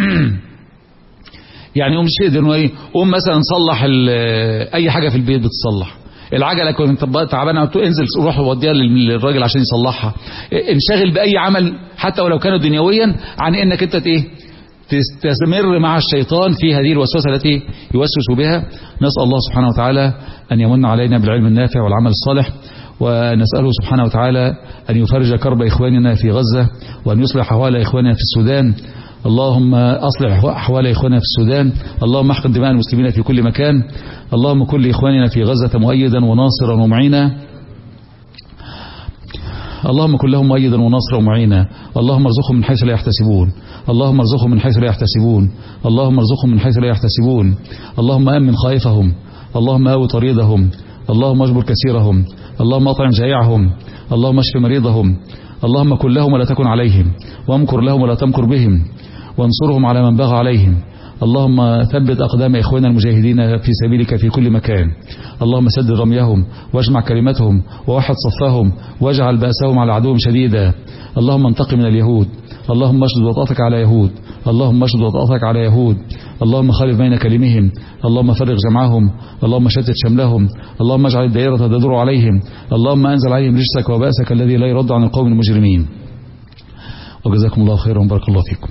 يعني قوم شيء دنيوي، قوم مثلا صلح اي حاجة في البيت بتصلح، العجله كنت تعبانه قلت انزل روح وديها للراجل عشان يصلحها. انشغل باي عمل حتى ولو كان دنيويا عن انك انت ايه تستمر مع الشيطان في هذه الوسوسه التي يوسوس بها. نسال الله سبحانه وتعالى ان يمن علينا بالعلم النافع والعمل الصالح، ونساله سبحانه وتعالى ان يفرج كرب اخواننا في غزه وان يصلح احوال اخواننا في السودان. اللهم أصلح أحوال إخواننا في السودان، اللهم احقن دماء المسلمين في كل مكان، اللهم كن لإخواننا في غزة مؤيدا وناصرا ومعينا، اللهم كن لهم مؤيدا وناصرا ومعينا، اللهم ارزقهم من حيث لا يحتسبون، اللهم ارزقهم من حيث لا يحتسبون، اللهم ارزقهم من حيث لا يحتسبون، اللهم أمن خائفهم، اللهم آوي طريدهم، اللهم اجبر كثيرهم، اللهم اطعم جائعهم، اللهم اشف مريضهم، اللهم كن لهم ولا تكن عليهم، وامكر لهم ولا تمكر بهم، وانصرهم على من بغى عليهم. اللهم ثبت أقدام إخواننا المجاهدين في سبيلك في كل مكان، اللهم سدد رميهم واجمع كلمتهم ووحد صفهم واجعل بأسهم على عدوهم شديدا. اللهم انتقم من اليهود، اللهم اشدد وطأتك على يهود، اللهم اشدد وطأتك على يهود، اللهم خالف بين كلمهم، اللهم فرق جمعهم، اللهم شتت شملهم، اللهم اجعل الدائرة تدور عليهم، اللهم انزل عليهم رجسك وبأسك الذي لا يرد عن القوم المجرمين. وجزاكم الله خيرا وبارك الله فيكم.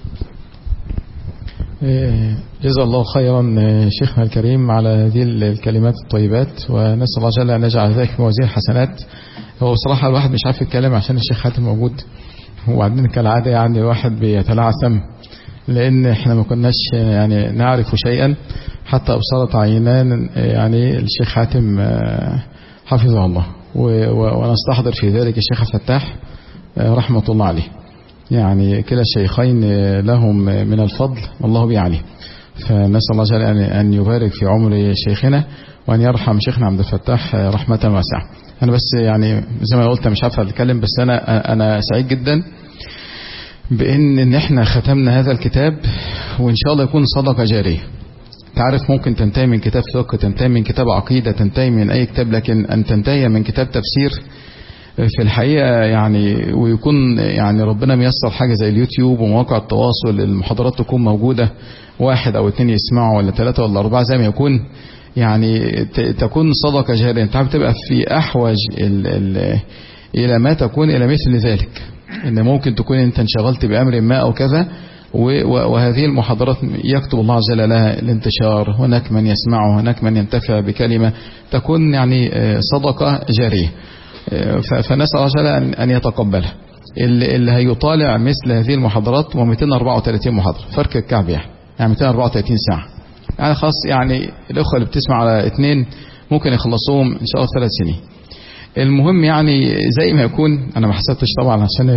جزا الله خيرا شيخنا الكريم على هذه الكلمات الطيبات، ونسأل الله جل أن يجعل ذلك في موازين حسنات. هو بصراحة الواحد مش عارف يتكلم عشان الشيخ حاتم موجود، وبعدين كالعادة يعني الواحد بيتلعثم لأن احنا ما كناش يعني نعرف شيئا حتى أبصرت عينان يعني الشيخ حاتم حفظه الله، ونستحضر في ذلك الشيخ الفتاح رحمة الله عليه. يعني كلا الشيخين لهم من الفضل والله بي عليه، فنسأل الله جل أن يبارك في عمر شيخنا وأن يرحم شيخنا عبد الفتاح رحمة واسعة. أنا بس يعني زي ما قلت مش عارف أتكلم، بس أنا أنا سعيد جدا بأن إن إحنا ختمنا هذا الكتاب، وإن شاء الله يكون صدقة جارية. تعرف ممكن تنتهي من كتاب فقه، تنتهي من كتاب عقيدة، تنتهي من أي كتاب، لكن أن تنتهي من كتاب تفسير في الحقيقة يعني، ويكون يعني ربنا ميسر حاجة زي اليوتيوب ومواقع التواصل، المحاضرات تكون موجودة واحد أو اتنين يسمعوا ولا ثلاثة ولا أربعة زي ما يكون، يعني تكون صدقة جارية. انت بتبقى في أحوج ال ال إلى ما تكون إلى مثل ذلك، إن ممكن تكون أنت انشغلت بأمر ما أو كذا، وهذه المحاضرات يكتب الله عز وجل لها الانتشار، هناك من يسمعه، هناك من ينتفع بكلمة، تكون يعني صدقة جارية. فنسأل الله جل أن يتقبلها. اللي هيطالع مثل هذه المحاضرات ومئتين وأربعة وثلاثين محاضرة فرق الكعب يعني يعني مئتين وأربعة وثلاثين ساعة، يعني خاص يعني الأخوة اللي بتسمع على اثنين ممكن يخلصوهم إن شاء الله ثلاث سنين. المهم يعني زي ما يكون، أنا ما حسبتش طبعا عشان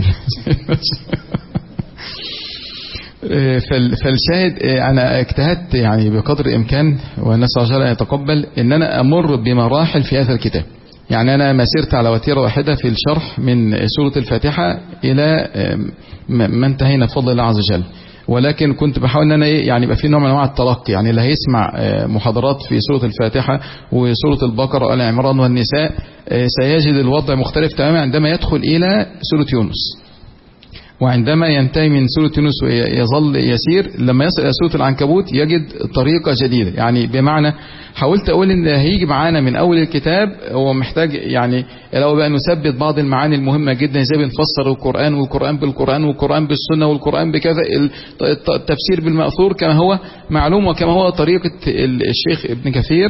فالشاهد أنا اجتهدت يعني بقدر الإمكان، ونسأل الله جل أن يتقبل إن أنا أمر بمراحل في هذا الكتاب. يعني أنا ما سرت على وتيرة واحدة في الشرح من سورة الفاتحة إلى ما انتهينا بفضل الله عز وجل، ولكن كنت بحاول أن أنا يعني يبقى في نوع من أنواع التلقي. يعني اللي هيسمع محاضرات في سورة الفاتحة وسورة البقرة وآل عمران والنساء سيجد الوضع مختلف تماما عندما يدخل إلى سورة يونس. وعندما ينتهي من سورة يونس ويظل يسير لما يصل إلى سورة العنكبوت يجد طريقة جديدة. يعني بمعنى حاولت أقول إن هيجي معانا من أول الكتاب هو محتاج يعني لو بقى نثبت بعض المعاني المهمة جدا زي بنفسر القرآن والقرآن بالقرآن والقرآن بالسنة والقرآن بكذا، التفسير بالمأثور كما هو معلوم وكما هو طريقة الشيخ ابن كثير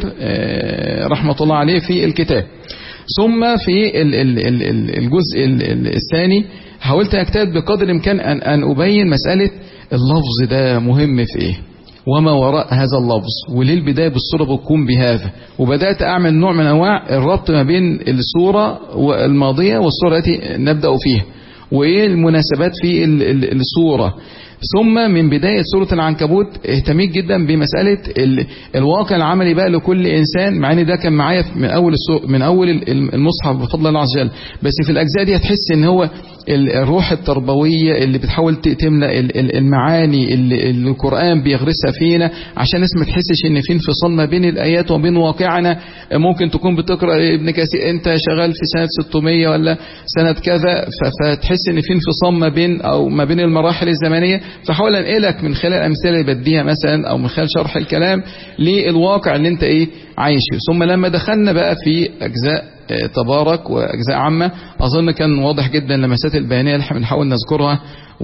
رحمة الله عليه في الكتاب. ثم في الجزء الثاني حاولت أجتهد بقدر الإمكان أن أن أبين مسألة اللفظ ده مهم في إيه وما وراء هذا اللفظ وليه البداية بالصورة بتكون بهذا، وبدأت أعمل نوع من أنواع الربط ما بين الصورة الماضية والصورة التي نبدأ فيها وإيه المناسبات في الصورة. ثم من بداية سورة العنكبوت اهتميت جدا بمسألة الواقع العملي بقى لكل إنسان، مع ان ده كان معايا من أول من أول المصحف بفضل الله عز وجل، بس في الأجزاء دي هتحس ان هو الروح التربوية اللي بتحاول تملأ المعاني اللي القرآن بيغرسها فينا عشان الناس ما تحسش ان في انفصال ما بين الآيات وبين واقعنا. ممكن تكون بتقرأ ابن كثير انت شغال في سنة ستمية ولا سنة كذا فتحس ان في انفصام ما بين او ما بين المراحل الزمنية، فحاول انقلك من خلال الامثله اللي بديها مثلا او من خلال شرح الكلام للواقع اللي انت ايه عايشه. ثم لما دخلنا بقى في اجزاء تبارك واجزاء عامه اظن كان واضح جدا لمسات البيانيه اللي احنا بنحاول نذكرها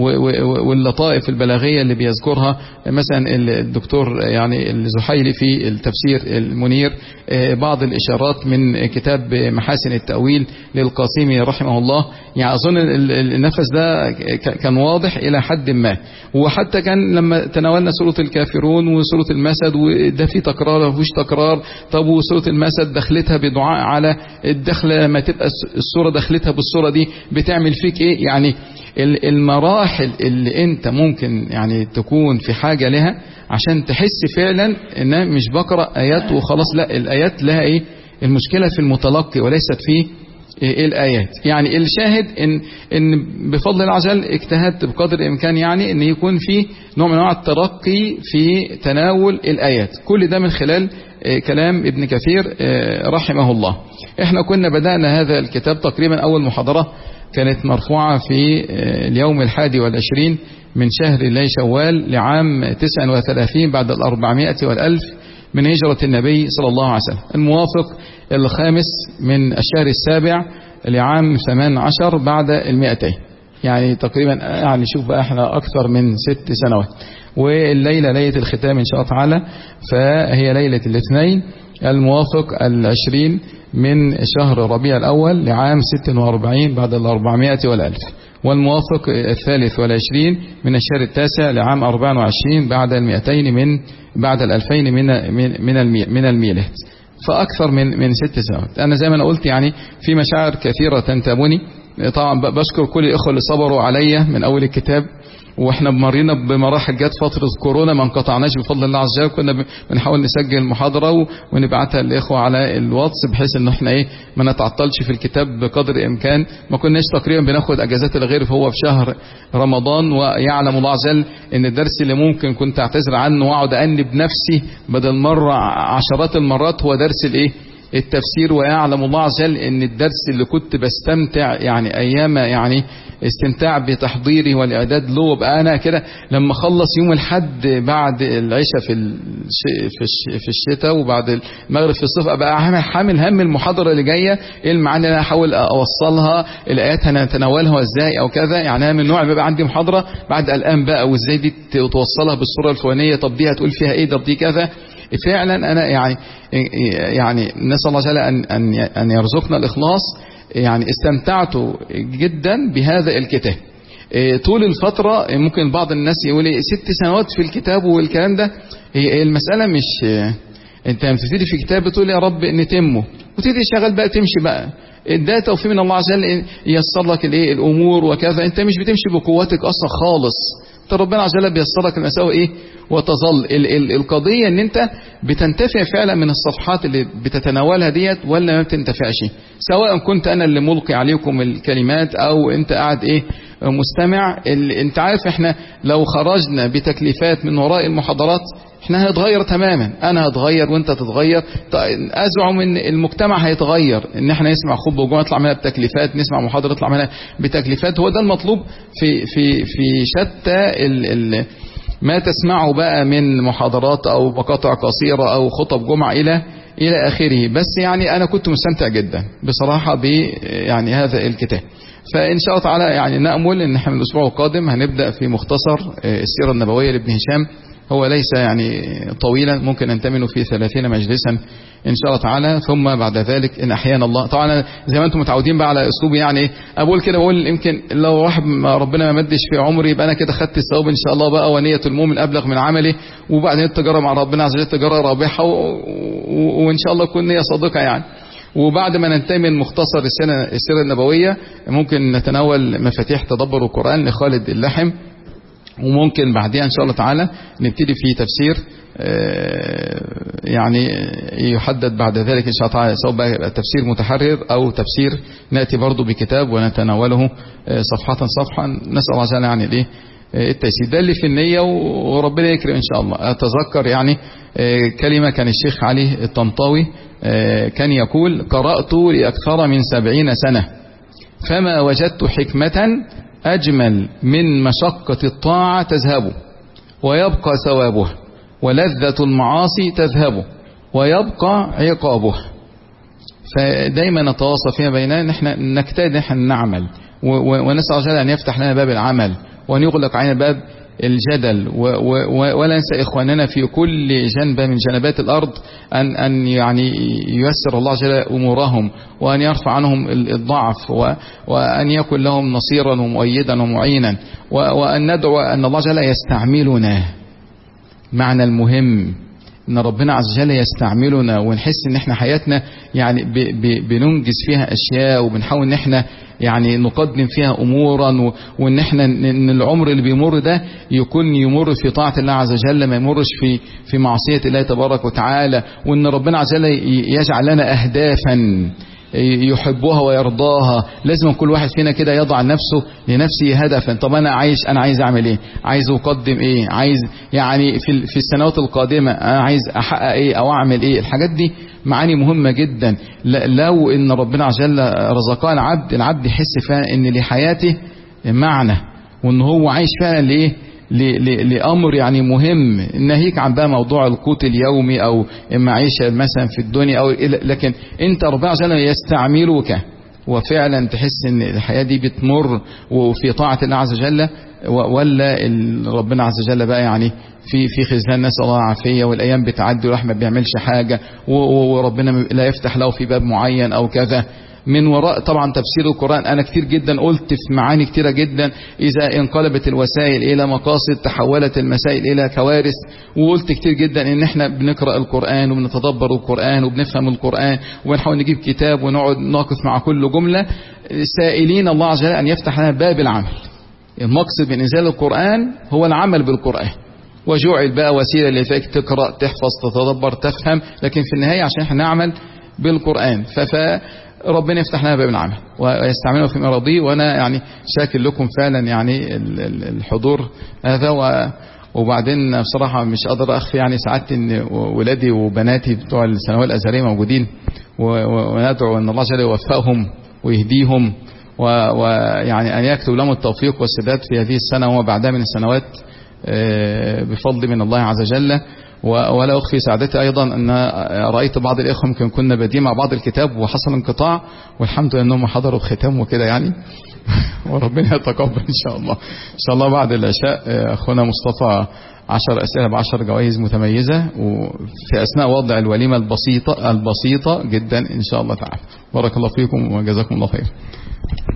واللطائف البلاغيه اللي بيذكرها مثلا الدكتور يعني الزحيلي في التفسير المنير، بعض الاشارات من كتاب محاسن التأويل للقاسمي رحمه الله. يعني اظن النفس ده كان واضح الى حد ما، وحتى كان لما تناولنا سورة الكافرون وسورة المسد وده في تكرار ومفيش تكرار. طب وسورة المسد دخلتها بدعاء على الدخله لما تبقى السورة دخلتها بالسورة دي بتعمل فيك ايه؟ يعني المراحل اللي انت ممكن يعني تكون في حاجة لها عشان تحس فعلا انها مش بقرأ ايات وخلاص، لا الايات لها ايه المشكلة في المتلقي وليست في إيه الآيات. يعني الشاهد إن, إن بفضل الله عز وجل اجتهدت بقدر الإمكان يعني إن يكون في نوع من أنواع الترقي في تناول الآيات، كل ده من خلال كلام ابن كثير رحمه الله. احنا كنا بدأنا هذا الكتاب تقريبا أول محاضرة كانت مرفوعة في اليوم الحادي والعشرين من شهر الله شوال لعام تسع وثلاثين بعد الأربعمائة والألف من هجرة النبي صلى الله عليه وسلم، الموافق الخامس من الشهر السابع لعام ثمان عشر بعد المئتين. يعني تقريبا يعني شوف بقى احنا أكثر من ست سنوات. والليلة ليلة الختام إن شاء الله تعالى، فهي ليلة الاثنين الموافق العشرين من شهر ربيع الأول لعام ست وأربعين بعد الأربعمائة والألف، والموافق الثالث والعشرين من الشهر التاسع لعام أربعة وعشرين بعد المئتين من بعد الألفين من من من الميلاد، فأكثر من من ست سنوات. أنا زي ما أنا قلت يعني في مشاعر كثيرة تنتابني. طبعا بشكر كل الإخوة اللي صبروا عليا من أول الكتاب، واحنا مرينا بمراحل جت فترة كورونا ما انقطعناش بفضل الله عز وجل، كنا بنحاول نسجل المحاضرة ونبعتها للإخوة على الواتس بحيث ان احنا ايه ما نتعطلش في الكتاب بقدر الامكان. ما كناش تقريبا بناخد اجازات الغير هو في شهر رمضان، ويعلم الله عز وجل ان الدرس اللي ممكن كنت اعتذر عنه واقعد انب نفسي بدل مرة عشرات المرات هو درس الايه التفسير. ويعلم الله عز وجل ان الدرس اللي كنت بستمتع يعني ايام يعني استمتاع بتحضيري والاعداد له، بقى انا كده لما اخلص يوم الحد بعد العشاء في في الشتاء وبعد المغرب في الصيف ابقى حامل هم المحاضره اللي جايه، ايه المعاني اللي انا احاول اوصلها، الايات هنتناولها ازاي او كذا. يعني انا من النوع اللي بيبقى عندي محاضره بعد الان بقى وازاي دي توصلها بالصوره الفلانيه، طب دي هتقول فيها ايه، طب دي كذا. فعلا انا يعني يعني نسال الله تعالى ان ان ان يرزقنا الاخلاص. يعني استمتعت جدا بهذا الكتاب طول الفترة. ممكن بعض الناس يقول ست سنوات في الكتاب والكلام ده، هي المسألة مش انت بتبتدي في كتاب بتقول يا رب نتمه وتبتدي شغال بقى تمشي بقى، ده توفيق من الله عز وجل ييسر لك الايه الامور وكذا. انت مش بتمشي بقوتك اصلا خالص، انت ربنا عز وجل بييسر لك المساوئ ايه وتظل ال ال القضيه ان انت بتنتفع فعلا من الصفحات اللي بتتناولها ديت ولا ما بتنتفعش، سواء كنت انا اللي ملقي عليكم الكلمات او انت قاعد ايه مستمع، انت عارف احنا لو خرجنا بتكليفات من وراء المحاضرات احنا هنتغير تماما، انا هتغير وانت تتغير، ازعم ان المجتمع هيتغير، ان احنا نسمع خطبه وجمعه نطلع منها بتكليفات، نسمع محاضره نطلع منها بتكليفات. هو ده المطلوب في في في شتى ال ال ما تسمعه بقى من محاضرات او مقاطع قصيره او خطب جمعه الى الى اخره. بس يعني انا كنت مستمتع جدا بصراحه ب يعني هذا الكتاب. فان شاء الله تعالى يعني نأمل ان احنا من الاسبوع القادم هنبدا في مختصر السيره النبويه لابن هشام. هو ليس يعني طويلا، ممكن ننتمنه في ثلاثين مجلسا ان شاء الله تعالى. ثم بعد ذلك ان احيانا الله طبعا زي ما انتم متعودين بقى على اسلوبي، يعني اقول كده بقول يمكن لو واحد ربنا ما مدش في عمري يبقى انا كده خدت الثواب ان شاء الله بقى، ونيه المؤمن ابلغ من عمله، وبعدين التجاره مع ربنا عز وجل تجاره رابحه، وان شاء الله تكون نيه صادقه يعني. وبعد ما ننتهي من مختصر السنه السيره النبويه ممكن نتناول مفاتيح تدبر القران لخالد اللحم، وممكن بعدها ان شاء الله تعالى نبتدي في تفسير يعني يحدد بعد ذلك ان شاء الله تعالى، سواء بقى تفسير متحرر او تفسير ناتي برضه بكتاب ونتناوله صفحه صفحه. نسال الله تعالى يعني الايه التيسير. ده اللي في النيه وربنا يكرم ان شاء الله. اتذكر يعني كلمه كان الشيخ علي الطنطاوي كان يقول: قرأت لأكثر من سبعين سنة فما وجدت حكمة أجمل من مشقة الطاعة تذهب ويبقى ثوابها، ولذة المعاصي تذهب ويبقى عقابها. فدايما نتواصى فيما بيننا ان احنا نجتهد ان احنا نعمل، ونسأل الله أن يفتح لنا باب العمل وأن يغلق علينا باب الجدل، ولا ننسى إخواننا في كل جنبة من جنبات الأرض أن أن يعني ييسر الله جل أمورهم، وأن يرفع عنهم الضعف، وأن يكون لهم نصيرا ومؤيدا ومعينا، وأن ندعو أن الله جل يستعملنا. معنى المهم ان ربنا عز وجل يستعملنا، ونحس ان احنا حياتنا يعني ب ب بننجز فيها اشياء، وبنحاول ان احنا يعني نقدم فيها امورا، وان احنا ان العمر اللي بيمر ده يكون يمر في طاعة الله عز وجل، ما يمرش في في معصية الله تبارك وتعالى، وان ربنا عز وجل يجعل لنا اهدافا يحبها ويرضاها. لازم كل واحد فينا كده يضع نفسه لنفسه هدفا. طب انا عايش انا عايز اعمل ايه، عايز اقدم ايه، عايز يعني في في السنوات القادمه انا عايز احقق ايه او اعمل ايه. الحاجات دي معاني مهمه جدا. لو ان ربنا عز وجل رزقنا العبد العبد يحس فعلا ان لحياته معنى، وان هو عايش فعلا لايه لأمر يعني مهم، ناهيك عن بقى موضوع القوت اليومي أو المعيشة مثلا في الدنيا أو، لكن أنت ربنا عز وجل يستعملك، وفعلا تحس ان الحياة دي بتمر وفي طاعة الله عز وجل، ولا ربنا عز وجل بقى يعني في في خزان، نسأل الله العافية، والأيام بتعدي والواحد ما بيعملش حاجة، وربنا لا يفتح له في باب معين أو كذا. من وراء طبعا تفسير القرآن أنا كتير جدا قلت في معاني كتيرة جدا، إذا انقلبت الوسائل إلى مقاصد تحولت المسائل إلى كوارث. وقلت كتير جدا إن احنا بنقرأ القرآن وبنتدبر القرآن وبنفهم القرآن، ونحاول نجيب كتاب ونقعد نقف مع كل جملة سائلين الله عز وجل أن يفتح لنا باب العمل. المقصد من إنزال القرآن هو العمل بالقرآن، وجعل بقى وسيلة لفيك تقرأ تحفظ تتدبر تفهم، لكن في النهاية عشان احنا نعمل بالقرآن. فف ربنا يفتح لنا باب العمل ويستعمله في مرضيه. وانا يعني شاكر لكم فعلا يعني الحضور هذا. وبعدين بصراحة مش قادر اخفي يعني سعادتي ان ولادي وبناتي بتوع الثانويه الازهريه موجودين، وندعو ان الله جل يوفقهم ويهديهم، ويعني ان يكتب لهم التوفيق والسداد في هذه السنة وما بعدها من السنوات بفضل من الله عز وجل. ولا أخفي سعادتي أيضا أن رأيت بعض الإخوة يمكن كنا بادئين مع بعض الكتاب وحصل انقطاع، والحمد لله أنهم حضروا الختام وكده يعني وربنا يتقبل إن شاء الله. إن شاء الله بعد العشاء أخونا مصطفى عشر أسئلة بعشر جوائز متميزة، وفي أثناء وضع الوليمة البسيطة البسيطة جدا إن شاء الله تعالى. بارك الله فيكم وجزاكم الله خير.